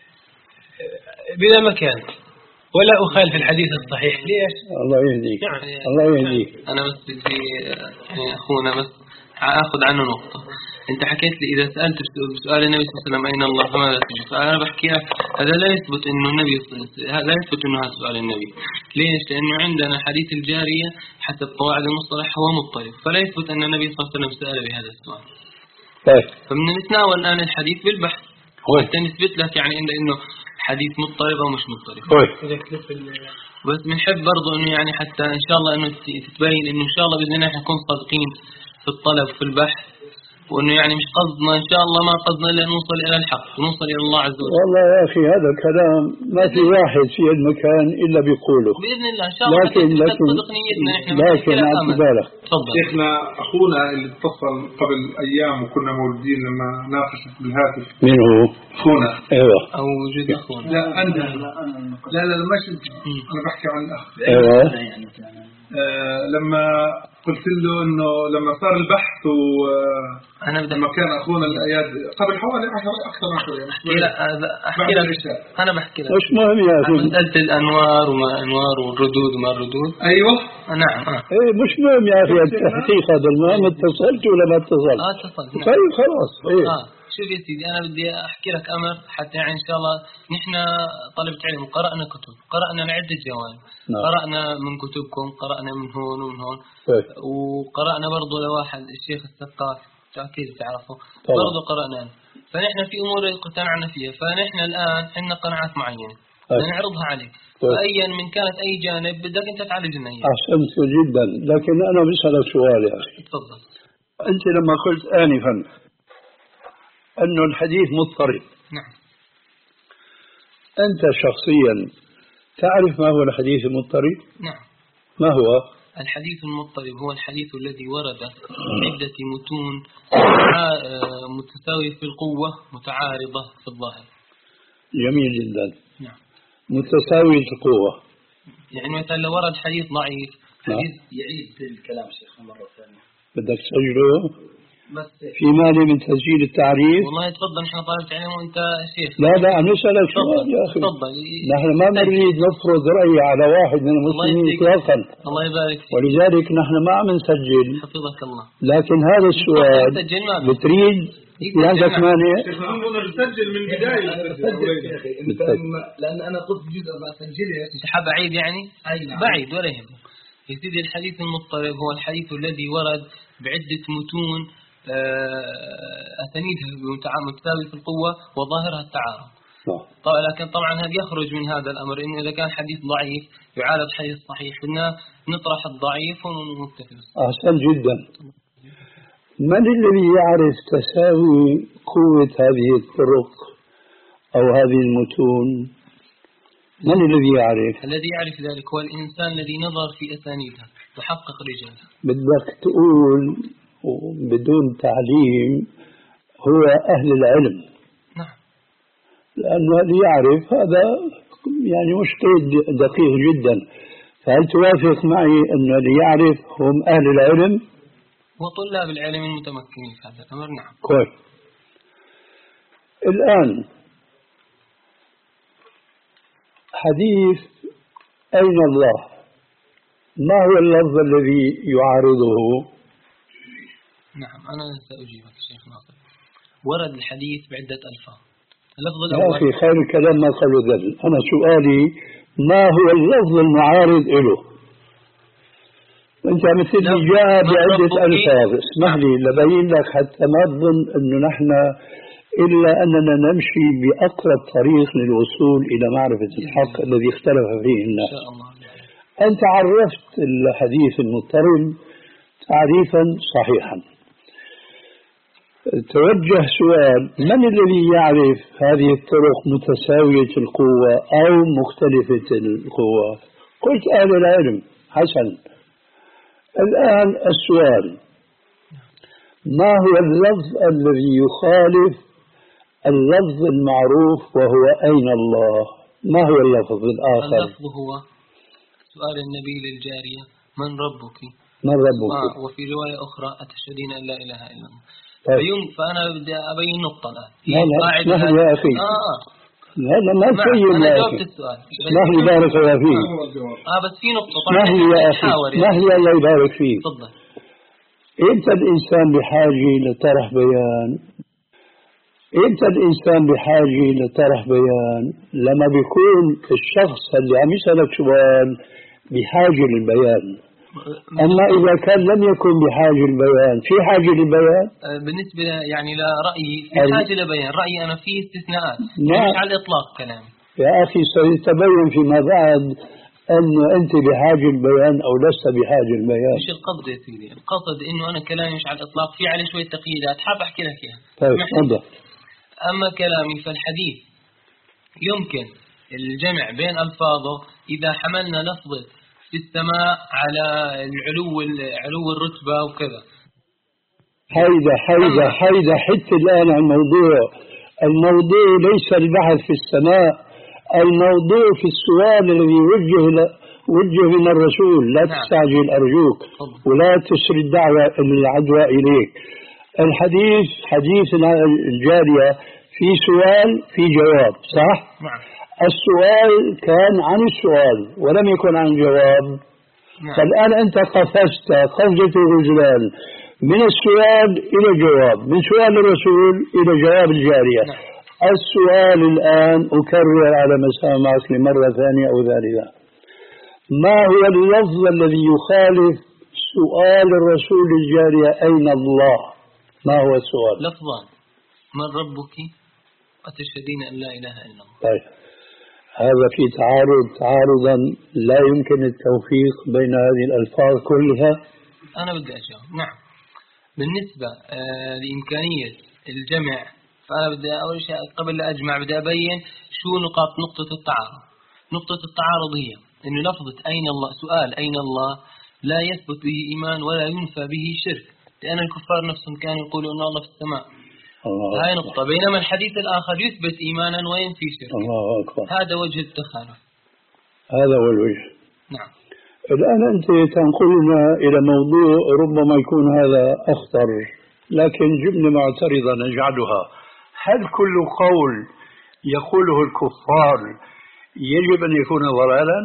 بلا مكان ولا أخالف الحديث الصحيح. ليش؟ الله يهديك. نعم. الله يهديك. أنا بس بدي يعني أخونا بس أخذ عنه نقطة. أنت حكيت لي إذا سألت بسؤال النبي صلى الله عليه وسلم أين الله فماذا تجيب؟ فأنا بحكي لك هذا لا يثبت إنه النبي لا يثبت إنه هذا سؤال النبي. ليش؟ لأنه عندنا حديث الجارية حسب قواعد المصطلح هو مضطرب، فلا يثبت أن النبي صلى الله عليه وسلم سأل بهذا السؤال. طيب. فبدنا نتناول الآن الحديث بالبحث حتى نثبت لك يعني إنه حديث مضطرب أو مش مضطرب. بس بنحب برضه إنه يعني حتى إن شاء الله إنه تتبين إنه إن شاء الله بإذن الله نكون صادقين في الطلب في البحث، وإنه يعني مش قصدنا إن شاء الله ما قصدنا إلا نوصل إلى الحق ونوصل إلى الله عز وجل. والله يا أخي هذا الكلام ما في واحد في المكان إلا بيقوله. بإذن الله إن شاء الله. لكن لكن لكن عبد بالك. تفضل. شيخنا أخونا اللي اتصل قبل أيام وكنا موجودين لما ناقشت بالهاتف. مين هو؟ أخونا. أيوة. أو وجود أخونا. لا أنت. لا لا مش أنا بحكي عن الأخ. أيوة. آه لما قلت له إنه لما صار البحث و أنا بدي لما كان أخونا الأياد قبل حوالي عشر أكثر من عشر أيام. لا أحكي لك. أنا بحكي لك. مش مهم يا أخي. مسألة الأنوار وما أنوار والردود وما الردود. أيوة. نعم. آه. إيه مش مهم يا أخي التحقيق هذا المهم اتصلت ولا ما اتصلت. آه اتصلت. طيب خلاص. إيه. آه. شوف يا سيدي أنا بدي أحكي لك أمر حتى يعني إن شاء الله نحن طلبة علم قرأنا كتب قرأنا لعدة جوانب. نعم. قرأنا من كتبكم قرأنا من هون ومن هون. طيب. وقرأنا برضو لواحد الشيخ الثقاف أكيد تعرفه. طيب. برضو قرأنا فنحن في أمور اقتنعنا فيها فنحن الآن عندنا قناعات معينة. طيب. نعرضها عليك. طيب. فأيا من كانت أي جانب بدك أنت تعالج لنا إياه. أحسنت جدا لكن أنا بسألك سؤال يا أخي. تفضل. أنت لما قلت آنفا أنه الحديث مضطرب. نعم. أنت شخصيا تعرف ما هو الحديث المضطرب؟ نعم. ما هو؟ الحديث المضطرب هو الحديث الذي ورد عدة متون متساوية في القوة متعارضة في الظاهر. جميل جدا. نعم. متساوية القوة. يعني مثلا لو ورد حديث ضعيف حديث نعم. يعيد الكلام شيخ مرة ثانية. بدك تسجله؟ بس في مانع من تسجيل التعريف؟ والله تفضل نحن طالب علم وانت شيخ. لا لا نسألك سؤال يا أخي. تفضل. نحن ما نريد نفرض رأي على واحد من المسلمين إطلاقا. الله يبارك فيك. ولذلك نحن ما عم نسجل. حفظك الله. لكن هذا السؤال بتريد في عندك مانع؟ نسجل من بداية. لأن أنا قلت جزء ما سجله. أنت حاب بعيد يعني؟ أي نعم. بعيد ولا يهمك. يا سيدي الحديث المضطرب هو الحديث الذي ورد بعدة متون أسانيدها متساوية في القوة وظاهرها التعارض. طبعا لكن طبعا هذا يخرج من هذا الأمر إنه إذا كان حديث ضعيف يعارض حديث صحيح، إنه نطرح الضعيف ونكتفي. أحسن جدا. من الذي يعرف تساوي قوة هذه الطرق أو هذه المتون؟ من الذي يعرف؟ الذي يعرف ذلك هو الإنسان الذي نظر في أسانيدها وحقق رجالها. بدك تقول بدون تعليم هو أهل العلم. نعم. لأنه اللي يعرف هذا يعني مش قيد دقيق جدا. فهل توافق معي أن اللي يعرف هم أهل العلم؟ وطلاب العلم المتمكنين في هذا الأمر. نعم. كويس. الآن حديث أين الله، ما هو اللفظ الذي يعارضه؟ نعم أنا سأجيبك شيخ ناصر. ورد الحديث بعدة ألفاظ. اللفظ الأول يا أخي خير الكلام ما قالوا ذل. أنا سؤالي ما هو اللفظ المعارض له؟ أنت مثل جاء بعدة ألفاظ. اسمح لي لبين لك حتى ما تظن أنه نحن إلا أننا نمشي بأقرب طريق للوصول إلى معرفة الحق الذي اختلف فيه الناس. أنت عرفت الحديث المضطرب تعريفا صحيحا. توجه سؤال: من الذي يعرف هذه الطرق متساوية القوة أو مختلفة القوة؟ قلت أهل العلم. حسن. الآن السؤال: ما هو اللفظ الذي يخالف اللفظ المعروف وهو أين الله؟ ما هو اللفظ الآخر؟ اللفظ هو سؤال النبي للجارية: من ربك؟ من ربك؟ آه وفي رواية أخرى: أتشهدين أن لا إله إلا الله. طيب. فيوم فأنا بدي أبين نقطة الآن. لا لا اسمح لي يا أخي. آه هذا ما تبين أنا يا جاوبت أخي. السؤال. اسمح لي بارك الله فيك. آه بس في نقطة. اسمح لي يا أخي. اسمح لي الله يبارك فيك. تفضل. إمتى الإنسان بحاجة لطرح بيان؟ إمتى الإنسان بحاجة لطرح بيان؟ لما بيكون الشخص اللي عم يسألك سؤال بحاجة للبيان. أما إذا كان لم يكن بحاجة للبيان، في حاجة للبيان؟ بالنسبة يعني لرأيي في حاجة للبيان. رأيي أنا فيه استثناءات. مش على الإطلاق كلامي. يا أخي سيتبين فيما بعد أنه أنت بحاجة البيان أو لست بحاجة البيان. مش القصد يا سيدي. القصد إنه أنا كلامي مش على الإطلاق، في عليه شوية تقييدات حاب أحكي لك إياها. طيب تفضل. أما كلامي فالحديث يمكن الجمع بين ألفاظه إذا حملنا لفظة في السماء على العلو علو الرتبة وكذا. حيدة حيدة حيدة حتى الآن عن الموضوع. الموضوع ليس البحث في السماء، الموضوع في السؤال الذي وجه وجه من الرسول. لا تستعجل أرجوك ولا تسري الدعوة العدوى إليك. الحديث حديث الجارية في سؤال في جواب صح؟ نعم. السؤال كان عن السؤال ولم يكن عن جواب. نعم. فالآن أنت قفزت قفزة الرجلان من السؤال إلى جواب، من سؤال الرسول إلى جواب الجارية. نعم. السؤال الآن أكرر على مسامعك لمرة ثانية أو ثالثة: ما هو اللفظ الذي يخالف سؤال الرسول الجارية أين الله؟ ما هو السؤال؟ لفظان: من ربك؟ أتشهدين أن لا إله إلا الله. طيب هذا في تعارض تعارضا لا يمكن التوفيق بين هذه الألفاظ كلها. أنا بدي أجاوب. نعم. بالنسبة آه لإمكانية الجمع فأنا بدي أول شيء قبل لا أجمع بدي أبين شو نقاط نقطة التعارض. نقطة التعارض هي إنه لفظة أين الله، سؤال أين الله لا يثبت به إيمان ولا ينفى به شرك، لأن الكفار نفسهم كانوا يقولون أن الله في السماء. هاي نقطة. بينما الحديث الآخر يثبت إيمانا وينفي شرك. الله أكبر. هذا وجه التخالف. هذا هو الوجه. نعم. الآن أنت تنقلنا إلى موضوع ربما يكون هذا أخطر، لكن جملة معترضة نجعلها: هل كل قول يقوله الكفار يجب أن يكون ضلالا؟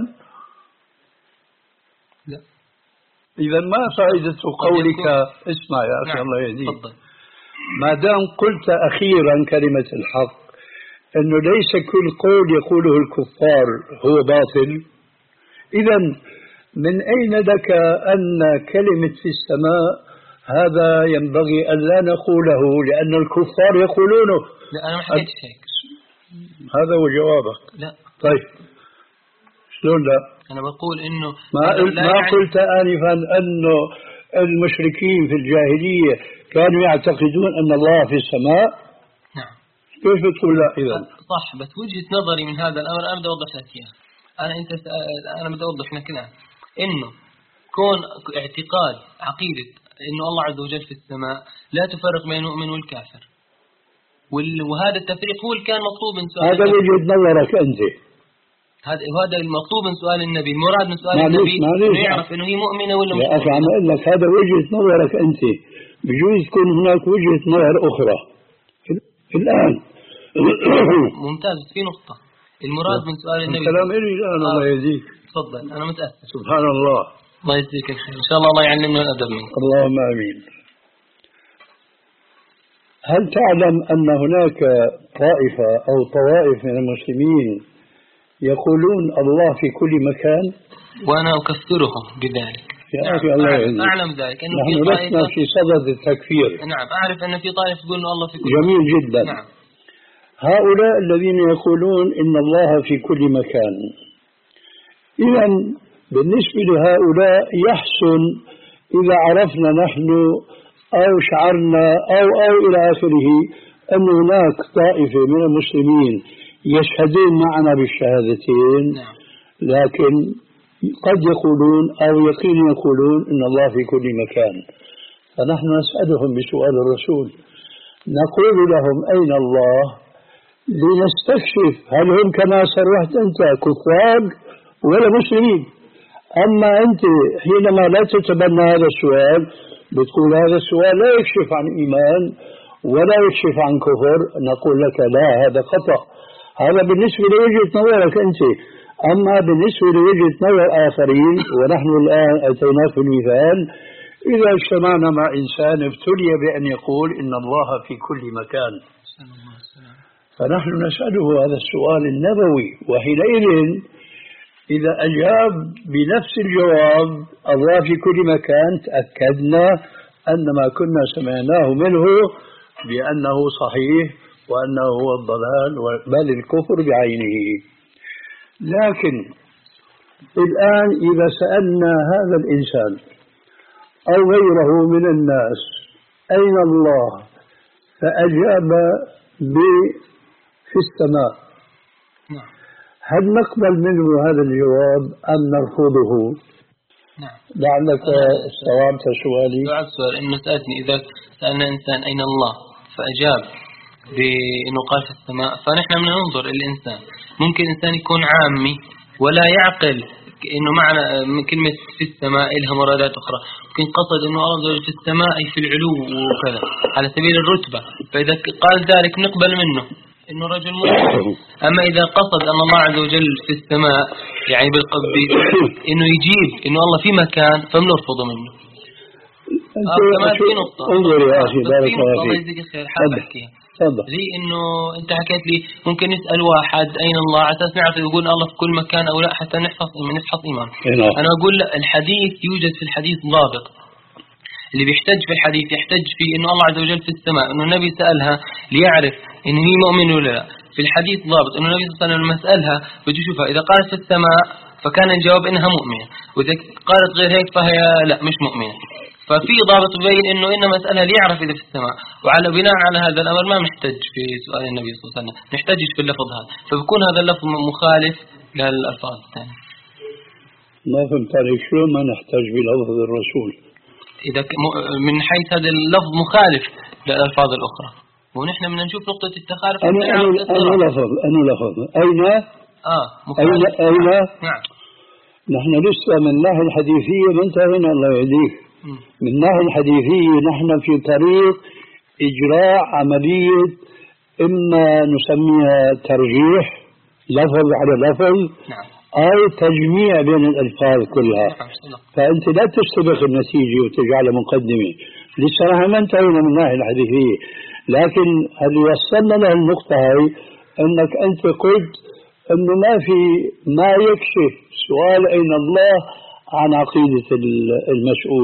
لا. إذا ما فائدة قولك؟ اسمع يا أخي. نعم. الله يهديك. ما دام قلت أخيرا كلمة الحق أنه ليس كل قول يقوله الكفار هو باطل، إذا من أين لك أن كلمة في السماء هذا ينبغي أن لا نقوله لأن الكفار يقولونه. لا أنا ما حكيتش هيك. هذا هو جوابك. لا. طيب شلون لا؟ أنا بقول إنه ما قلت ما يعني قلت آنفا أنه المشركين في الجاهلية كانوا يعتقدون أن الله في السماء. نعم. كيف بتقول لا إذا؟ صح، بس وجهة نظري من هذا الأمر أنا بدي أوضح لك إياها. أنا أنت أنا بدي أوضح لك الآن إنه كون اعتقاد عقيدة إنه الله عز وجل في السماء لا تفرق بين المؤمن والكافر، وهذا التفريق هو اللي كان مطلوب من سؤال هذا وجهة نظرك أنت. هذا وهذا المطلوب من سؤال النبي، المراد من سؤال النبي إنه يعرف إنه هي مؤمنة ولا مش مؤمنة. يا أخي عم أقول لك هذا وجهة نظرك أنت، بجوز تكون هناك وجهة نظر أخرى الآن. ممتاز. في نقطة المراد من سؤال النبي. الكلام إلي الآن. الله يهديك. تفضل. أنا متأسف. سبحان الله. الله يجزيك الخير. إن شاء الله الله يعلمنا الأدب منك. اللهم آمين. هل تعلم أن هناك طائفة أو طوائف من المسلمين يقولون الله في كل مكان؟ وأنا أكفرهم بذلك. يا أخي الله يهديك. أعلم ذلك. إنه نحن لسنا في صدد التكفير. نعم أعرف أن في طائفة تقول إن الله في كل جميل مكان. جدا. نعم. هؤلاء الذين يقولون إن الله في كل مكان، إذا بالنسبة لهؤلاء يحسن إذا عرفنا نحن أو شعرنا أو أو إلى آخره أن هناك طائفة من المسلمين يشهدون معنا بالشهادتين، لكن قد يقولون أو يقين يقولون إن الله في كل مكان. فنحن نسألهم بسؤال الرسول، نقول لهم أين الله لنستكشف هل هم كما صرحت أنت كفار ولا مسلمين. أما أنت حينما لا تتبنى هذا السؤال بتقول هذا السؤال لا يكشف عن إيمان ولا يكشف عن كفر، نقول لك لا، هذا خطأ. هذا بالنسبة لوجهة نظرك أنت. أما بالنسبة لوجهة نظر آخرين، ونحن الآن أتيناك بالمثال، إذا اجتمعنا مع إنسان ابتلي بأن يقول إن الله في كل مكان، فنحن نسأله هذا السؤال النبوي، وحينئذ إذا أجاب بنفس الجواب الله في كل مكان تأكدنا أن ما كنا سمعناه منه بأنه صحيح وأنه هو الضلال بل الكفر بعينه. لكن الآن إذا سألنا هذا الإنسان أو غيره من الناس أين الله فأجاب في السماء، هل نقبل منه هذا الجواب أم نرفضه؟ نعم. لعلك استوعبت سؤالي. استوعبت سؤال إنه سألتني إذا سألنا إنسان أين الله فأجاب بأنه قال في السماء، فنحن بننظر الإنسان. ممكن إنسان يكون عامي ولا يعقل إنه معنى من كلمة في السماء إلها مرادات أخرى، ممكن قصد إنه الله في السماء أي في العلو وكذا على سبيل الرتبة، فإذا قال ذلك نقبل منه إنه رجل مؤمن. أما إذا قصد أن الله عز وجل في السماء يعني بالقصد إنه يجيب إنه الله في مكان فبنرفض منه. آه كمان في نقطة انظر يا أخي بارك الله فيك حابب أحكيها زي إنه أنت حكيت لي ممكن نسأل واحد أين الله على أساس نعرف يقول الله في كل مكان أو لا حتى نحفظ نفحص إيمان. أنا أقول لا، الحديث يوجد في الحديث ضابط، اللي بيحتج في الحديث يحتج في إنه الله عز وجل في السماء، إنه النبي سألها ليعرف إن هي مؤمن ولا لا. في الحديث ضابط إنه النبي صلى الله عليه وسلم لما سألها بده يشوفها إذا قالت في السماء فكان الجواب إنها مؤمنة، وإذا قالت غير هيك فهي لا مش مؤمنة. ففي ضابط يبين إنه إنما مسألة ليعرف إذا في السماء، وعلى بناء على هذا الأمر ما نحتج في سؤال النبي صلى الله عليه وسلم، نحتجش في اللفظ هذا، فبكون هذا اللفظ مخالف للألفاظ الثانية. ما فهمت عليك، شو ما نحتاج بلفظ الرسول إذا من حيث هذا اللفظ مخالف للألفاظ الأخرى، ونحن بدنا نشوف نقطة التخالف. أنا أنا أنا لفظ أنا لفظ أين آه مخالف. أين أين نعم. نحن لسه من الناحية الحديثية ما انتهينا الله يهديك. من الناحية الحديثية نحن في طريق إجراء عملية إما نسميها ترجيح لفظ على لفظ، نعم، أو تجميع بين الألفاظ كلها. نعم. فأنت لا تستبق النتيجة وتجعلها مقدمة. لسه نحن ما انتهينا من الناحية الحديثية، لكن اللي وصلنا له النقطة هاي أنك أنت قلت أنه ما في ما يكشف سؤال أين الله عن عقيدة المسؤول،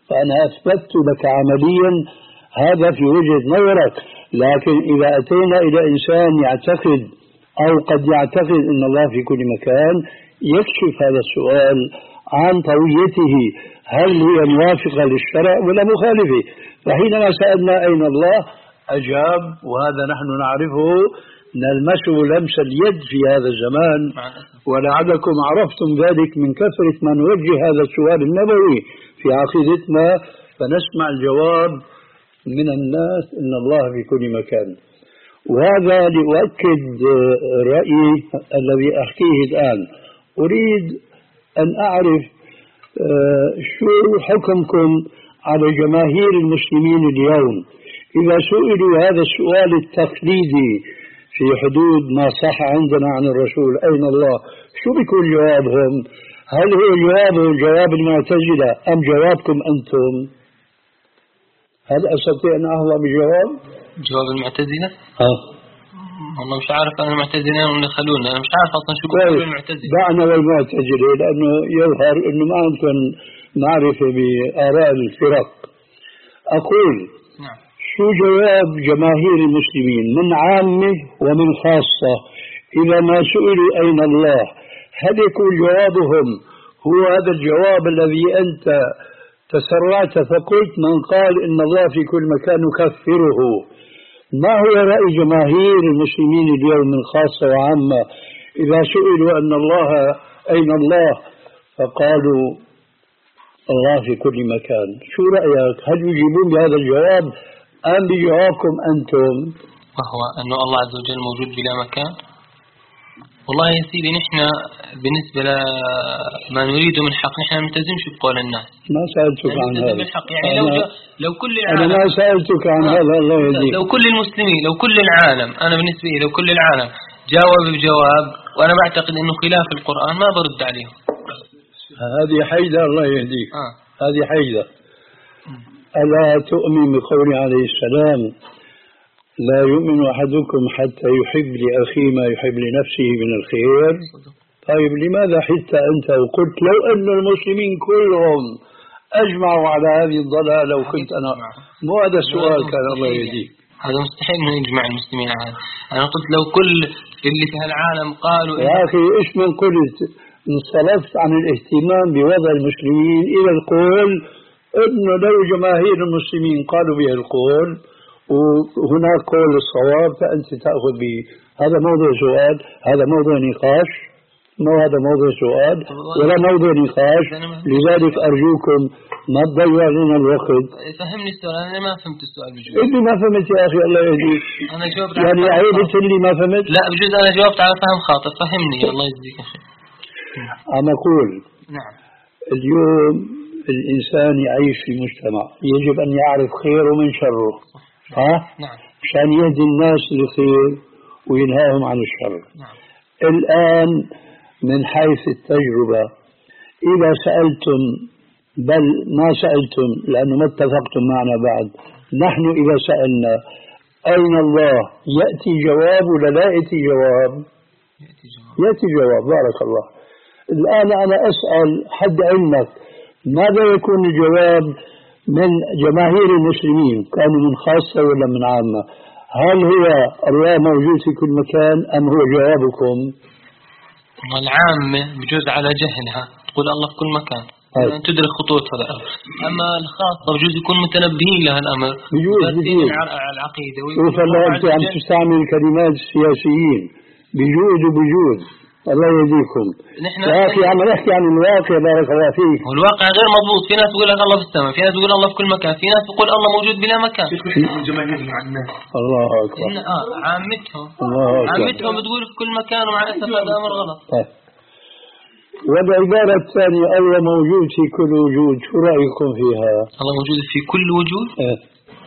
فأنا أثبتت لك عمليا هذا في وجهة نظرك. لكن إذا أتينا إلى إنسان يعتقد أو قد يعتقد أن الله في كل مكان، يكشف هذا السؤال عن طويته، هل هي موافقة للشرع ولا مخالفة؟ فحينما سألنا أين الله أجاب، وهذا نحن نعرفه نلمسه لمس اليد في هذا الزمان، ولعلكم عرفتم ذلك من كثرة ما نوجه هذا السؤال النبوي في عقيدتنا، فنسمع الجواب من الناس إن الله في كل مكان. وهذا لأؤكد رأيي الذي أحكيه الآن. أريد أن أعرف شو حكمكم على جماهير المسلمين اليوم إذا سئلوا هذا السؤال التقليدي في حدود ما صح عندنا عن الرسول أين الله، شو بيكون جوابهم؟ هل هو جوابهم جواب المعتزلة أم جوابكم أنتم؟ هل أستطيع أن أحظى بجواب؟ جواب المعتزلة؟ ها والله مش عارف أنا المعتزلة ولا خلونا، أنا مش عارف أصلا شو بيقولوا المعتزلة. دعنا والمعتزلة لأنه يظهر أنه ما عندكم معرفة بآراء الفرق. أقول نعم. شو جواب جماهير المسلمين من عامة ومن خاصة إذا ما سئلوا أين الله؟ هل يكون جوابهم هو هذا الجواب الذي أنت تسرعت فقلت من قال إن الله في كل مكان نكفره؟ ما هو رأي جماهير المسلمين اليوم من خاصة وعامة إذا سئلوا أن الله أين الله فقالوا الله في كل مكان؟ شو رأيك؟ هل يجيبون بهذا الجواب أم بجوابكم أنتم؟ وهو أن الله عز وجل موجود بلا مكان. والله يا سيدي نحن بالنسبة لما نريده من حق نحن نلتزمش بقول الناس. ما سألتك عن هذا يعني لو لو كل العالم أنا ما سألتك عن آه هذا الله يهديك. لو كل المسلمين لو كل العالم أنا بالنسبة لي لو كل العالم جاوب بجواب وأنا بعتقد إنه خلاف القرآن ما برد عليهم. هذه حيدة الله يهديك. آه. هذه حيدة. ألا تؤمن بقول عليه السلام لا يؤمن أحدكم حتى يحب لأخيه ما يحب لنفسه من الخير؟ طيب لماذا حتى أنت وقلت لو أن المسلمين كلهم أجمعوا على هذه الضلالة وكنت أنا؟ مو هذا السؤال كان الله يهديك. هذا مستحيل أن يجمع المسلمين على هذا. أنا قلت لو كل اللي في العالم قالوا يا أخي إيش من قلت انصرفت عن الاهتمام بوضع المسلمين إلى القول إنه لو جماهير المسلمين قالوا به القول وهناك قول الصواب فأنت تأخذ به. هذا موضوع سؤال، هذا موضوع نقاش، ما هذا موضوع سؤال ولا موضوع نقاش. لذلك أرجوكم ما تضيع لنا الوقت. فهمني السؤال. أنا ما فهمت السؤال بجوز. اللي ما فهمت يا أخي الله يهديك. أنا جاوبت يعني عيبت اللي ما فهمت. لا بجوز أنا جاوبت على فهم خاطئ. فهمني الله يجزيك خير. أنا أقول نعم اليوم الإنسان يعيش في مجتمع يجب أن يعرف خيره من شره. ها؟ نعم. مشان يهدي الناس للخير وينهاهم عن الشر. نعم. الآن من حيث التجربة إذا سألتم بل ما سألتم لأنه ما اتفقتم معنا بعد، نحن إذا سألنا أين الله يأتي جواب ولا لا يأتي جواب؟ يأتي جواب. يأتي جواب. بارك الله. الآن أنا أسأل حد علمك ماذا يكون الجواب من جماهير المسلمين كانوا من خاصة ولا من عامة؟ هل هو الله موجود في كل مكان أم هو جوابكم؟ العامة بجوز على جهلها تقول الله في كل مكان أن تدرك خطوط هذا الأمر. أما الخاصة بجوز يكون متنبهين لها الأمر بجوز بجوز العقيدة. شوف الله أنت عم تستعمل كلمات السياسيين بجوز وبجوز الله يهديكم. يا أخي عم نحكي عن الواقع بارك الله فيك. والواقع غير مضبوط. في ناس تقول لك الله في السماء، في ناس تقول الله في كل مكان، في ناس تقول الله موجود بلا مكان. الله أكبر. آه عامتهم الله أكبر. عامتهم بتقول في كل مكان ومع الأسف هذا أمر غلط. طيب. والعبارة الثانية الله موجود في كل وجود شو رأيكم فيها؟ الله موجود في كل وجود؟ إيه.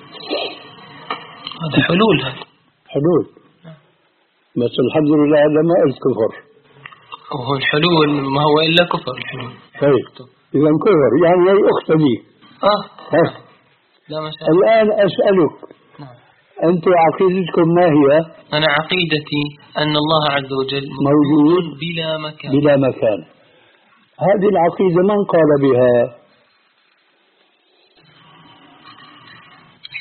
هذا حلول. هذا حلول. بس الحمد لله هذا ما قلت كفر. وهو الحلول ما هو إلا كفر الحلول. طيب إذا كفر يعني هي أخت لي. آه ها. لا ما شاء الله. الآن أسألك نعم. أنتم عقيدتكم ما هي؟ أنا عقيدتي أن الله عز وجل موجود بلا مكان. بلا مكان. هذه العقيدة من قال بها؟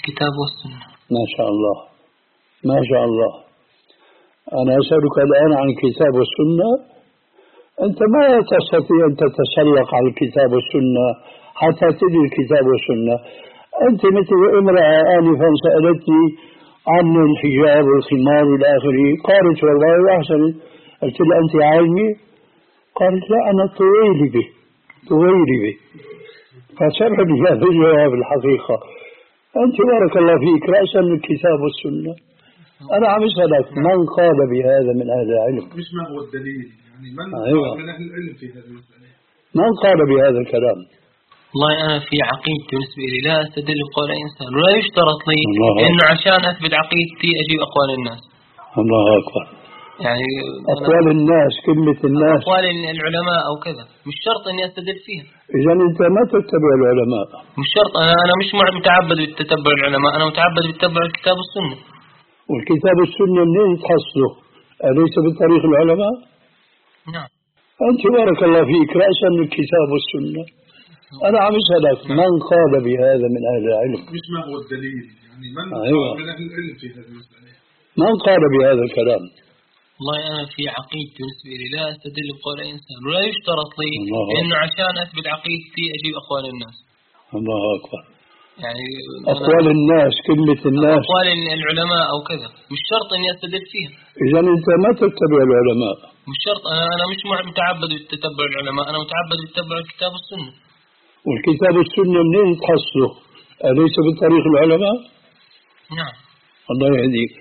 الكتاب والسنة. ما شاء الله ما شاء الله. أنا أسألك الآن عن الكتاب والسنة. أنت ما تستطيع أن تتسلق على الكتاب والسنة حتى تدري الكتاب والسنة. أنت مثل امرأة آنفا سألتني عن الحجاب والخمار والى اخره، قالت والله احسنت. قلت لها انت عالمه؟ قالت لا انا طويلي به طويلي به. فشرح لي هذا الجواب الحقيقه. انت بارك الله فيك راسا من الكتاب والسنه. انا عم اسالك من قال بهذا من اهل العلم؟ مش ما هو الدليل يعني من أيوة. قال من اهل العلم في هذا المساله؟ من قال بهذا الكلام؟ والله أنا في عقيدتي بالنسبة لي لا أستدل بقول إنسان، ولا يشترط لي إنه عشان أثبت عقيدتي أجيب أقوال الناس. الله أكبر. يعني أقوال الناس، كلمة الناس، أقوال العلماء أو كذا، مش شرط إني أستدل فيها. إذا أنت ما تتبع العلماء. مش شرط. أنا أنا مش متعبد بالتتبع العلماء، أنا متعبد بالتتبع الكتاب والسنة. والكتاب والسنة منين تحصله؟ أليس بطريق العلماء؟ نعم. أنت بارك الله فيك رأسا من الكتاب والسنة. أنا عم أسألك من قال بهذا من أهل العلم؟ مش ما هو الدليل يعني من أيوة. قال من أهل العلم في هذا المسألة؟ من قال بهذا الكلام؟ والله أنا في عقيدتي بالنسبة لي لا أستدل بقول إنسان، ولا يشترط لي إنه عشان أثبت عقيدتي أجيب أقوال الناس. الله أكبر. يعني أقوال الناس، كلمة الناس، أقوال العلماء أو كذا، مش شرط إني أستدل فيها. إذا أنت ما تتبع العلماء. مش شرط. أنا أنا مش متعبد بالتتبع العلماء، أنا متعبد بالتتبع الكتاب والسنة. والكتاب والسنة منين تحصله؟ أليس بطريق العلماء؟ نعم. الله يهديك.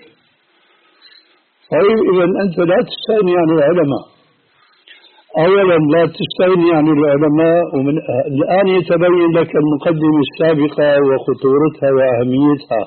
طيب إذا أنت لا تستغني عن العلماء. أولا لا تستغني عن العلماء، ومن الآن يتبين لك المقدمة السابقة وخطورتها وأهميتها.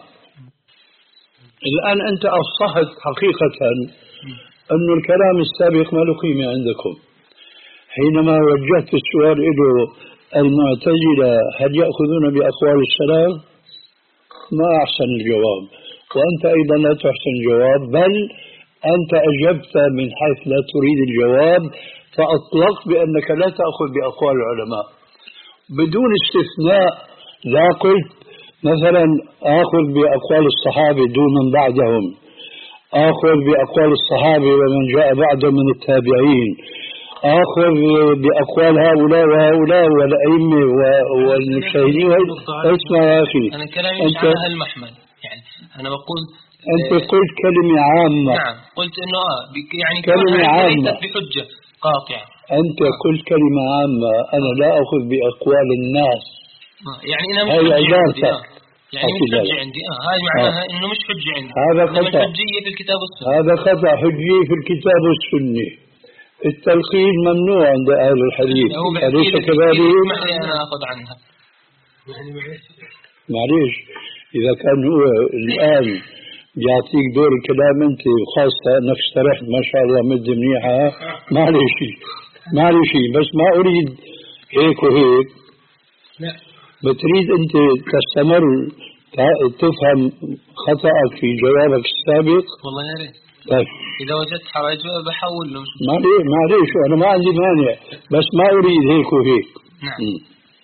الآن أنت أفصحت حقيقة أن الكلام السابق ما له قيمة عندكم. حينما وجهت السؤال إلى المعتزلة هل يأخذون بأقوال السلام؟ ما أحسن الجواب، وأنت أيضا لا تحسن الجواب، بل أنت أجبت من حيث لا تريد الجواب، فأطلقت بأنك لا تأخذ بأقوال العلماء بدون استثناء. لا قلت مثلا آخذ بأقوال الصحابة دون من بعدهم، آخذ بأقوال الصحابة ومن جاء بعدهم من التابعين، آخذ بأقوال هؤلاء وهؤلاء والأئمة والمجتهدين. اسمع يا أخي، أنا كلامي مش على المحمل، يعني أنا بقول أنت قلت كلمة عامة. نعم قلت إنه آه يعني كلمة عامة ليست بحجة قاطعة. أنت قلت كلمة عامة، أنا لا أخذ بأقوال الناس. آه يعني أنا مش حجة عندي. آه يعني مش حجة عندي. آه هاي معناها آه. إنه مش حجة عندي. هذا خطأ. حجية في الكتاب والسنة. هذا خطأ. حجية في الكتاب والسنة. التلقين ممنوع عند أهل الحديث، أليس كذلك؟ أنا أخذ عنها. معليش، إذا كان هو الآن يعطيك دور الكلام أنت، وخاصة أنك اشترحت ما شاء الله مد منيحة، معليش معليش، بس ما أريد هيك وهيك. لا. بتريد أنت تستمر تفهم خطأك في جوابك السابق؟ والله يا ريت. طيب إذا وجدت حرج بحول له. معليش معليش أنا ما عندي مانع، بس ما أريد هيك وهيك. نعم. م.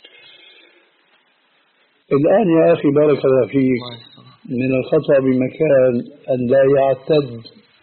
الآن يا أخي بارك الله فيك، من الخطأ بمكان أن لا يعتد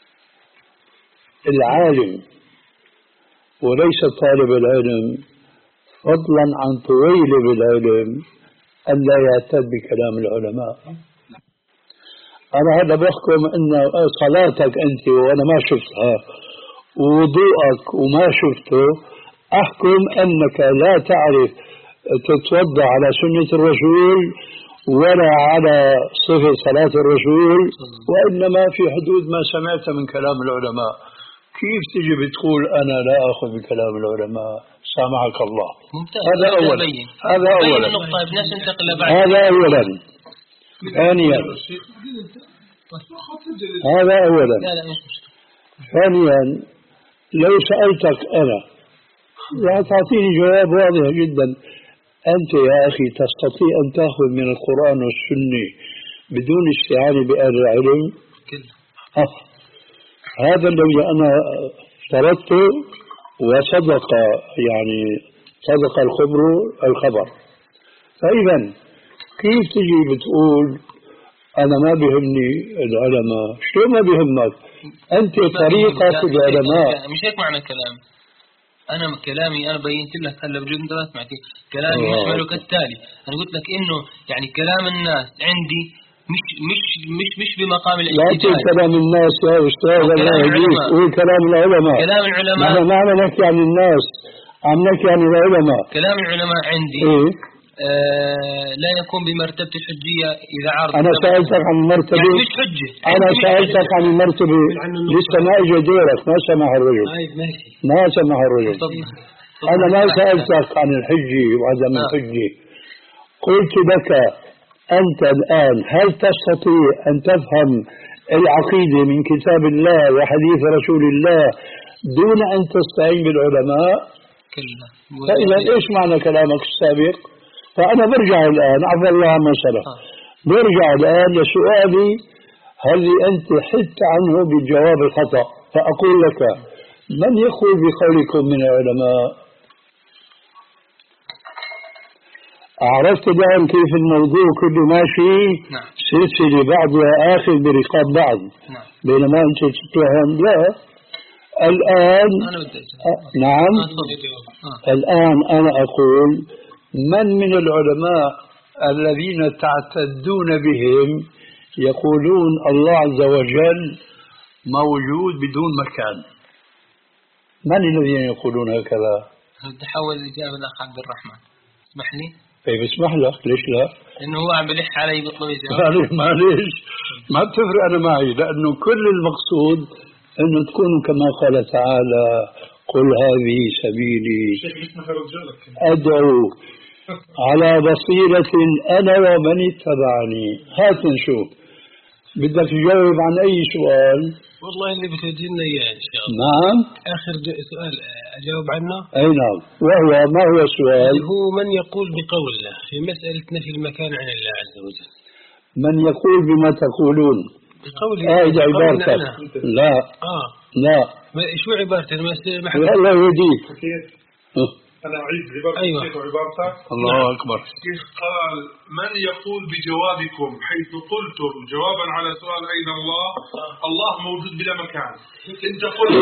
العالم وليس طالب العلم، فضلا عن طويل بالعلم، أن لا يعتد بكلام العلماء. أنا هذا بحكم أن صلاتك أنت وأنا ما شفتها، ووضوءك وما شفته، أحكم أنك لا تعرف تتوضأ على سنة الرسول ولا على صفة صلاة الرسول، وإنما في حدود ما سمعت من كلام العلماء. كيف تجي بتقول أنا لا أخذ بكلام العلماء؟ سامحك الله. ممتاز. هذا أولا. هذا أولا. هذا أولا. ثانيا هذا أولا. ثانيا لو سألتك أنا راح تعطيني جواب واضح جدا. أنت يا أخي تستطيع أن تأخذ من القرآن والسنة بدون استعانة بأهل العلم؟ أه. هذا الذي أنا افترضته وصدق، يعني صدق الخبر الخبر. فإذا كيف تجي بتقول أنا ما بيهمني العلماء. شو ما بيهمك أنت طريقة العلماء؟ مش هيك معنى كلام. أنا كلامي أنا بينت لك هلا بجوز أنت ما سمعتي كلامي يشمله كالتالي. أنا قلت لك إنه يعني كلام الناس عندي مش مش مش مش بمقام الاحتجاج. لا كلام الناس يا أستاذ الله يهديك، قول كلام العلماء. كلام العلماء نحن ما عم نحكي عن الناس، عم نحكي عن العلماء. كلام العلماء عندي إيه؟ آه لا يكون بمرتبة الحجية إذا عرض. أنا سألتك عن المرتبة يعني مش حجة. أنا سألتك عن المرتبة لسه ما إجا دورك، ما سمح الرجل ما سمح الرجل. أنا ما سألتك عن الحجة وعدم الحجة. قلت لك أنت الآن هل تستطيع أن تفهم العقيدة من كتاب الله وحديث رسول الله دون أن تستعين بالعلماء؟ كلا. فإذا إيش معنى كلامك السابق؟ فأنا برجع الآن عفوا الله عما سلف برجع الآن لسؤالي هل أنت حدت عنه بالجواب الخطأ. فأقول لك من يقول بقولكم من العلماء؟ عرفت الآن كيف الموضوع كله ماشي؟ نعم. سلسلة بعضها آخذ برقاب بعض. نعم. بينما أنت تتوهم لا. الآن أنا أ... نعم آه. الآن أنا أقول من من العلماء الذين تعتدون بهم يقولون الله عز وجل موجود بدون مكان؟ من الذين يقولون هكذا؟ تحول الإجابة الأخ عبد الرحمن. اسمح لي. طيب اسمح لك ليش لا؟ إنه هو عم بلح علي بيطلب إجابة. معليش معليش ما بتفرق أنا معي، لأنه كل المقصود إنه تكونوا كما قال تعالى قل هذه سبيلي أدعو على بصيرة أنا ومن اتبعني. هات نشوف بدك تجاوب عن أي سؤال. والله اللي بتوجهنا إياه إن شاء الله. نعم. آخر سؤال أجاوب عنه. أي نعم. وهو ما هو السؤال؟ هو من يقول بقوله في مسألة نفي المكان عن الله عز وجل. من يقول بما تقولون بقوله. هذه آه عبارتك. لا آه لا شو عبارتك؟ الله يهديك. أنا أعيد عبارة أيوة. الشيخ وعبارتك. الله أكبر. الشيخ قال من يقول بجوابكم حيث قلتم جوابا على سؤال أين الله؟ الله موجود بلا مكان. أنت قلت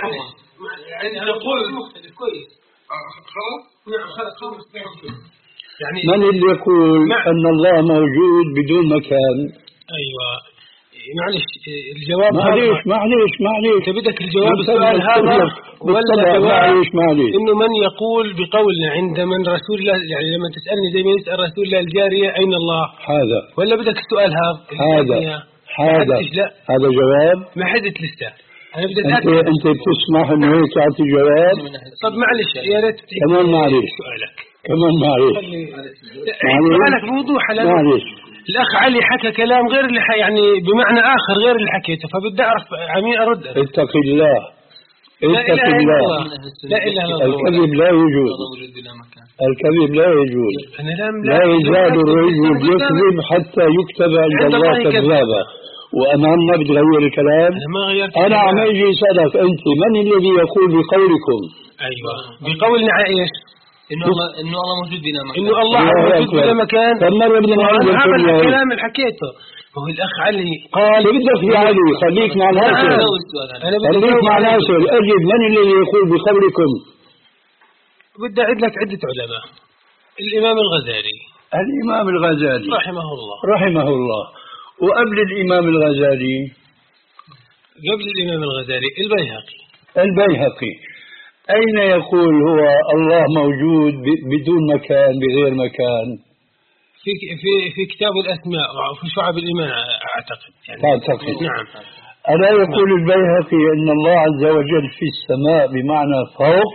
أنت قلت كويس. خلاص؟ نعم خلاص. يعني من اللي يقول أن الله موجود بدون مكان؟ أيوة معلش الجواب معليش معليش معليش انت بدك الجواب السؤال هذا ولا معليش معليش انه من يقول بقولنا عند من رسول الله، يعني لما تسالني زي ما يسال رسول الله الجاريه اين الله هذا، ولا بدك السؤال هذا هذا هذا هذا جواب ما حدث لسه. انا بدي انت انت بتسمح انه هيك تعطي جواب؟ طب معلش يا ريت كمان معلش سؤالك كمان معلش سؤالك بوضوح. معلش الأخ علي حكى كلام غير اللي حي يعني بمعنى آخر غير اللي حكيته، فبدي أعرف عمين أرد. اتق الله اتق الله. لا إله إلا الله. الكذب لا يجوز. الكذب لا يجوز. لا يزال الرجل يكذب حتى يكتب عند الله كذابا. وأمامنا بتغير الكلام. أنا عم أجي أسألك أنت من الذي يقول بقولكم؟ أيوة بقولنا على إيش؟ إنه الله إنه الله موجود بلا مكان. إنه الله موجود بلا مكان. فمرة بدنا نعرف هذا الكلام اللي حكيته. هو الأخ علي قال بدك يا علي خليك مع ناصر. خليك مع ناصر أجد من الذي يقول بقولكم؟ بدي أعد لك عدة علماء. الإمام الغزالي. الإمام الغزالي رحمه الله. رحمه الله. وقبل الإمام الغزالي قبل الإمام الغزالي البيهقي. البيهقي أين يقول هو الله موجود بدون مكان بغير مكان؟ في في في كتاب الأسماء وفي شعب الإيمان أعتقد. يعني أعتقد. نعم. ألا يقول البيهقي أن الله عز وجل في السماء بمعنى فوق؟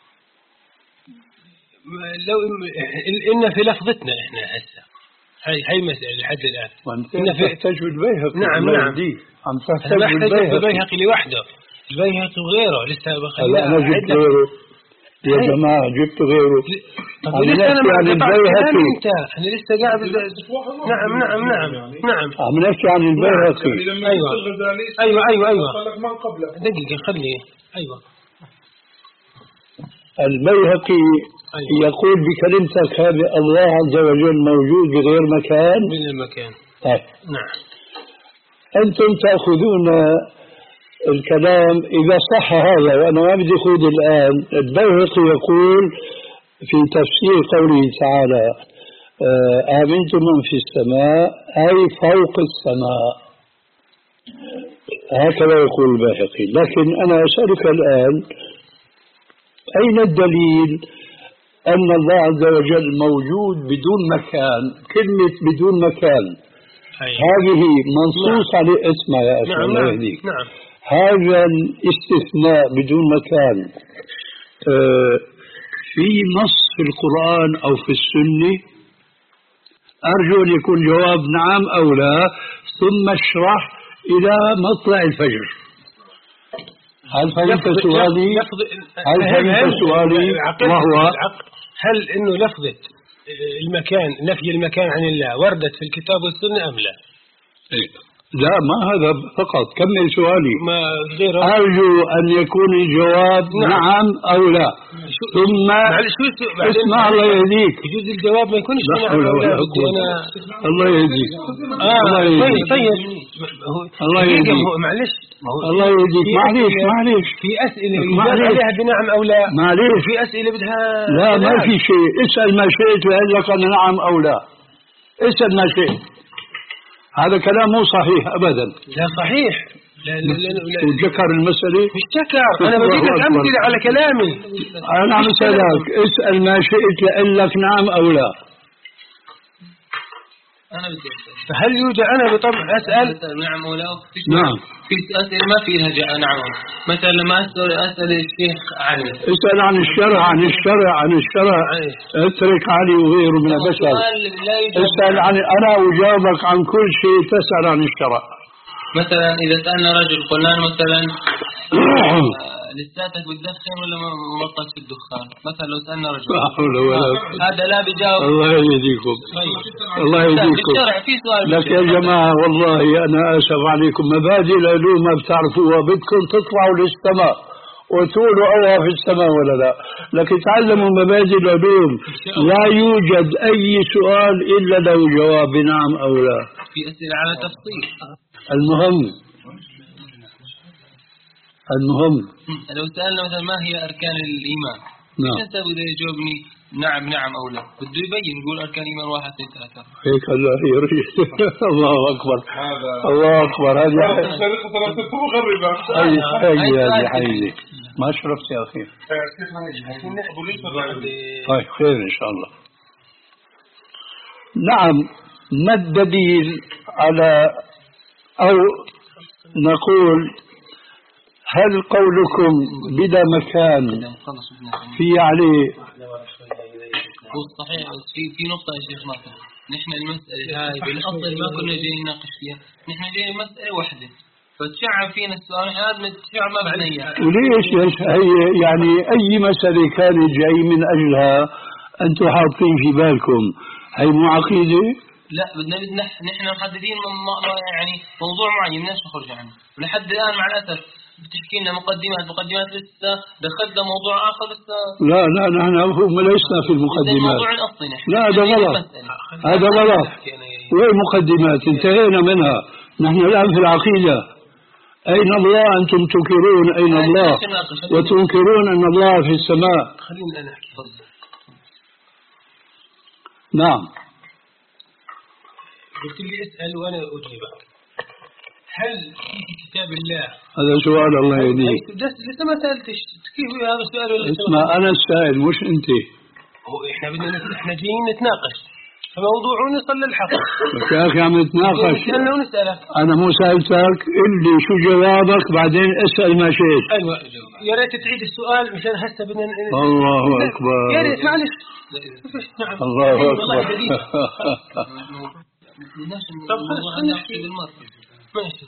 لو إن في لفظتنا إحنا هسه هاي هاي مسألة لحد الآن. إن في تحتاج البيهقي. نعم نعم. عم تحتاج البيهقي لوحده. البيهقي وغيره لسه بخلينا. أنا جبت غيره يا جماعة جبت غيره. طب لسه أنا عم البيهقي. أنت أنا لسه قاعد. نعم نعم نعم نعم. عم نحكي عن البيهقي. أيوة أيوة أيوة أيوة. دقيقة خلي. أيوة. البيهقي يقول بكلمتك هذه الله عز وجل موجود بغير مكان. من المكان. طيب. نعم. أنتم تأخذون الكلام إذا صح هذا، وأنا ما بدي أخذ الآن. البيهقي يقول في تفسير قوله تعالى آمنتم من في السماء أي فوق السماء، هكذا يقول البيهقي. لكن أنا أسألك الآن أين الدليل أن الله عز وجل موجود بدون مكان؟ كلمة بدون مكان أيه. هذه منصوص عليه اسمها يا أخي. نعم. الله يهديك. نعم. هذا الاستثناء بدون مكان آه في نص في القرآن أو في السنة؟ أرجو أن يكون جواب نعم أو لا، ثم اشرح إلى مطلع الفجر. هل فهمت سؤالي؟ هل فهمت سؤالي؟ وهو هل إنه لفظة المكان، نفي المكان عن الله، وردت في الكتاب والسنة أم لا؟ إيه؟ لا، ما هذا فقط. كمل سؤالي. ما غيره. أرجو أن يكون الجواب نعم, نعم أو لا. ثم اسمع الله يهديك. يجوز الجواب ما يكونش نعم أو لا. أنا الله يهديك. آه الله يهديك. طيب الله يهديك. معلش الله يهديك. معليش معليش في أسئلة يجاب عليها بنعم أو لا. معليش في أسئلة بدها لا ما في شيء. اسأل ما شئت وقال لك أنا نعم أو لا. اسأل ما شئت. هذا كلام مو صحيح أبدا. لا صحيح. لا لا لا لا. وذكر المسألة. مش ذكر، أنا بديك أمثلة على كلامي. أنا عم أسألك اسأل ما شئت لأقول لك نعم أو لا. أنا بدي أسأل. فهل يوجد أنا بطبع أسأل نعم أو لا؟ نعم. في أسئلة ما فيها جاء نعم. مثلا لما أسأل أسأل الشيخ علي. اسأل عن الشرع عن الشرع عن الشرع. اترك علي وغيره من البشر. اسأل عن أنا أجاوبك عن كل شيء تسأل عن الشرع. مثلا إذا سألنا رجل قلنا مثلا لساتك بتدخن ولا ما مبطلت في الدخان؟ مثلا لو سألنا رجل لا حول ولا قوة. هذا لا بيجاوب. الله يهديكم. الله يهديكم. لك يا جماعة والله أنا آسف عليكم، مبادئ العلوم ما بتعرفوها، بدكم تطلعوا للسماء وتقولوا أوها في السماء ولا لا. لكن تعلموا مبادئ العلوم، لا يوجد أي سؤال إلا له جواب نعم أو لا. في أسئلة على تفصيل. المهم المهم لو سألنا مثلا ما هي أركان الإيمان؟ نعم. أنت بده يجاوبني نعم نعم أو لا، بده يبين يقول أركان الإيمان واحد اثنين ثلاثة. هيك الله يريد. الله أكبر. الله أكبر. هذه هذه هذه حقيقة. ما شربت يا أخي. طيب خير إن شاء الله. نعم. ما الدليل على أو نقول هل قولكم بلا مكان في عليه؟ هو صحيح. في في نقطة يا شيخ ناصر، نحن المسألة هاي بالأصل ما كنا جايين نناقش فيها، نحن جايين مسألة واحدة فتشعب فينا السؤال، نحن هذا تشعب ما بنية. وليش هي يعني أي مسألة كانت جاي من أجلها أنتم حاطين في بالكم هي مو عقيدة؟ لا بدنا بدنا نحن محددين يعني موضوع معين بدناش نخرج عنه، ولحد الآن مع الأسف بتحكي لنا مقدمات مقدمات لسه دخلنا موضوع آخر لسه. لا لا نحن لسنا في المقدمات. الموضوع الأصلي نحن. لا هذا غلط. هذا غلط. وين مقدمات؟ انتهينا منها. نحن الآن في العقيدة. أين الله؟ أنتم تنكرون أين الله وتنكرون أن الله في السماء. خلينا أنا أحكي. نعم. قلت لي اسأل وأنا أجيبك. هل في كتاب الله؟ هذا سؤال الله يهديك. لسه ما سألتش كيف هذا السؤال ولا اسمع أنا السائل مش أنت. هو إحنا بدنا إحنا جايين نتناقش فموضوع نصل للحق. يا أخي عم نتناقش. أنا ونسألك. أنا مو سألتك اللي شو جوابك بعدين اسأل ما شئت. أيوة يا ريت تعيد السؤال مشان هسه بدنا. الله أكبر. يا ريت معلش. نعم. الله أكبر. طب خلينا نحكي بالمرة. ماشي.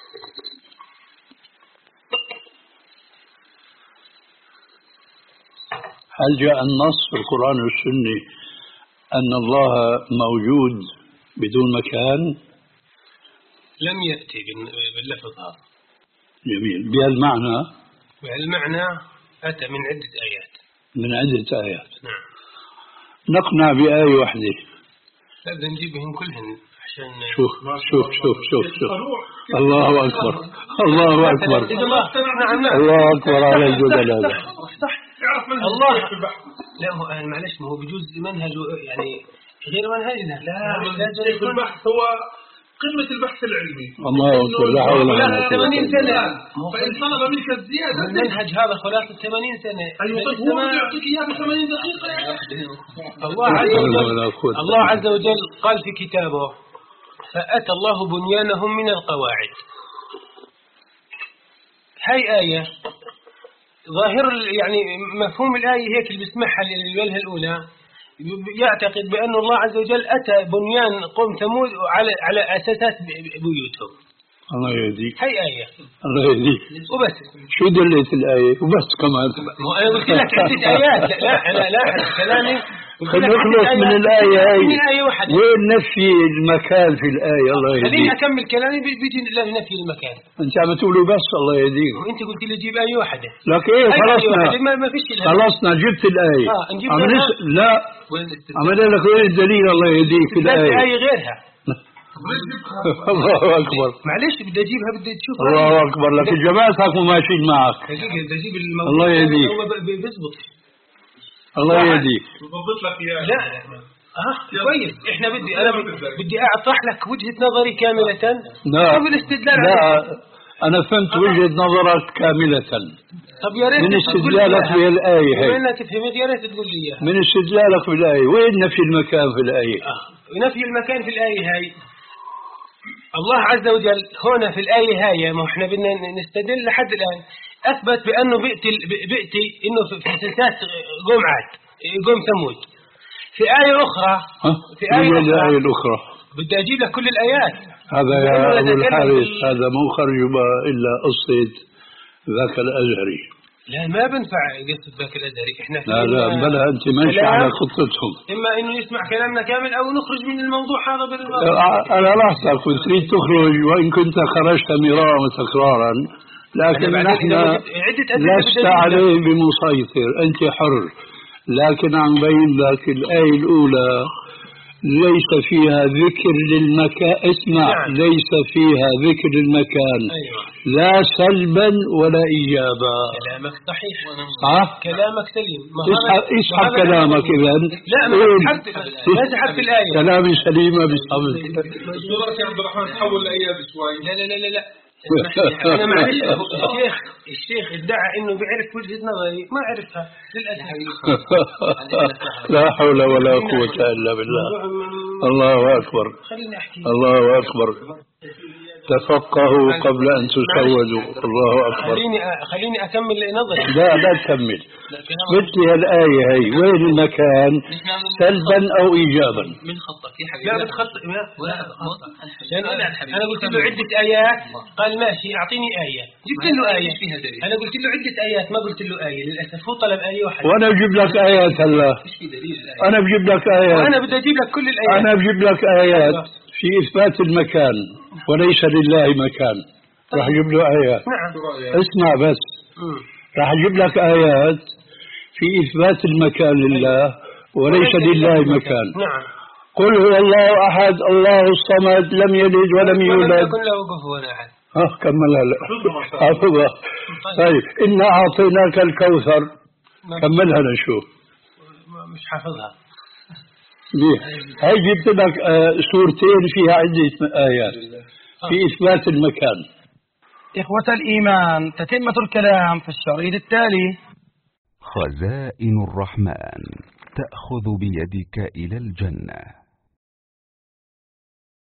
هل جاء النص في القرآن والسنة أن الله موجود بدون مكان؟ لم يأتي باللفظ هذا. جميل. بهالمعنى؟ بهالمعنى أتى من عدة آيات. من عدة آيات. نعم. نقنع بآية واحدة. لازم نجيبهم كلهن شوف شوف شوف شوف شوف الله أكبر الله أكبر الله أكبر على الجدل هذا. الله لا هو معلش ما هو بجوز منهجه يعني غير منهجنا. لا لا البحث هو قمة البحث العلمي. الله أكبر لا حول ولا قوة. ثمانين سنة فإن طلب منك الزيادة المنهج هذا خلاص ثمانين سنة. أيوة هو يعطيك إياه بثمانين دقيقة. الله عز وجل الله عز وجل قال في كتابه فأتى الله بنيانهم من القواعد. هاي آية ظاهر يعني مفهوم الآية هيك اللي بيسمعها للوجهة الأولى يعتقد بأن الله عز وجل أتى بنيان قوم ثمود على على أساسات بيوتهم. الله يهديك. هاي آية. الله يهديك. وبس. شو دلت الآية وبس كمان. أنا قلت لك عدة آيات. لا أنا لا كلامي. نخلص من الآية هاي. من آية واحدة. وين نفي المكان في الآية الله يهديك. خليني أكمل كلامي بيجي نفي المكان. أنت عم تقولي بس الله يهديك. وأنت قلت لي جيب آية واحدة. لك إيه خلصنا. ما ما فيش خلصنا جبت الآية. آه نجيب لا. عمل لك وين الدليل الله يهديك في الآية. آية غيرها. الله أكبر. معلش بدي أجيبها بدي تشوف. الله أكبر لك الجماعة ماشيين معك. بدي أجيب الموضوع. الله يهديك. هو بيزبط. الله يهديك. بضبط لك إياه. لا اه كويس احنا بدي انا بدي اطرح لك وجهة نظري كاملة. لا بالاستدلال لا انا فهمت وجهة نظرك كاملة. طب يا ريت من استدلالك في الآية هي. وين تفهمت يا ريت تقول لي اياها. من استدلالك في الآية وين نفي المكان في الآية. اه نفي المكان في الآية هاي الله عز وجل هنا في الآية هاي ما احنا بدنا نستدل لحد الآن أثبت بأنه بيأتي بيأتي إنه في أساسات قوم عاد قوم ثمود. في آية أخرى في آية الآية الأخرى بدي أجيب لك كل الآيات. هذا يا أبو الحارث هذا مو خرج إلا قصة ذاك الأزهري. لا ما بنفع قصة ذاك الأزهري إحنا لا لا بلا أنت ماشي على خطتهم. إما إنه يسمع كلامنا كامل أو نخرج من الموضوع هذا بالموضوع. أنا لاحظتك وتريد تخرج وإن كنت خرجت مرارا وتكرارا لكن نحن لست عليه بمسيطر أنت حر. لكن عم بين لك الآية الأولى ليس فيها ذكر للمكان. اسمع نعم. ليس فيها ذكر للمكان. أيوة. لا سلبا ولا إيجابا. كلامك صحيح. ها؟ كلامك سليم. اسحب, اسحب كلامك إذا. لا ما سحبت ما سحبت الآية. كلامي سليمة بسحبت. الصورة يا عبد الرحمن تحول الآيات شوي. لا لا لا لا لا. أنا معلش الشيخ الشيخ ادعى إنه بيعرف وجهة نظري ما عرفها للأسف. لا حول ولا قوة إلا بالله. الله أكبر. خليني أحكي. الله أكبر. تفقهوا قبل أن تسودوا. الله أكبر. خليني خليني أكمل نظري. لا لا تكمل. مثل الآية هي وين المكان سلبا أو إيجابا. من خطك يا حبيبي. لا بتخط أنا قلت له عدة آيات قال ماشي أعطيني آية جبت له آية فيها دليل. أنا قلت له عدة آيات ما قلت له آية للأسف هو طلب آية واحدة. وأنا بجيب لك آيات هلا. أنا بجيب لك آيات. وأنا بدي أجيب لك كل الآيات. أنا بجيب لك آيات في إثبات المكان وليس لله مكان. راح أجيب له آيات. نعم. اسمع بس. راح أجيب لك آيات في إثبات المكان لله وليس لله مكان. نعم. قل هو الله أحد الله الصمد لم يلد ولم يولد. ولم يكن له كفوا أحد. ها كملها لا. حافظها. طيب إنا أعطيناك الكوثر. كملها نشوف. مش حافظها. ليه؟ هاي جبت لك سورتين فيها عدة آيات في إثبات المكان. إخوة الإيمان تتمة الكلام في الشريط التالي. خزائن الرحمن تأخذ بيدك إلى الجنة.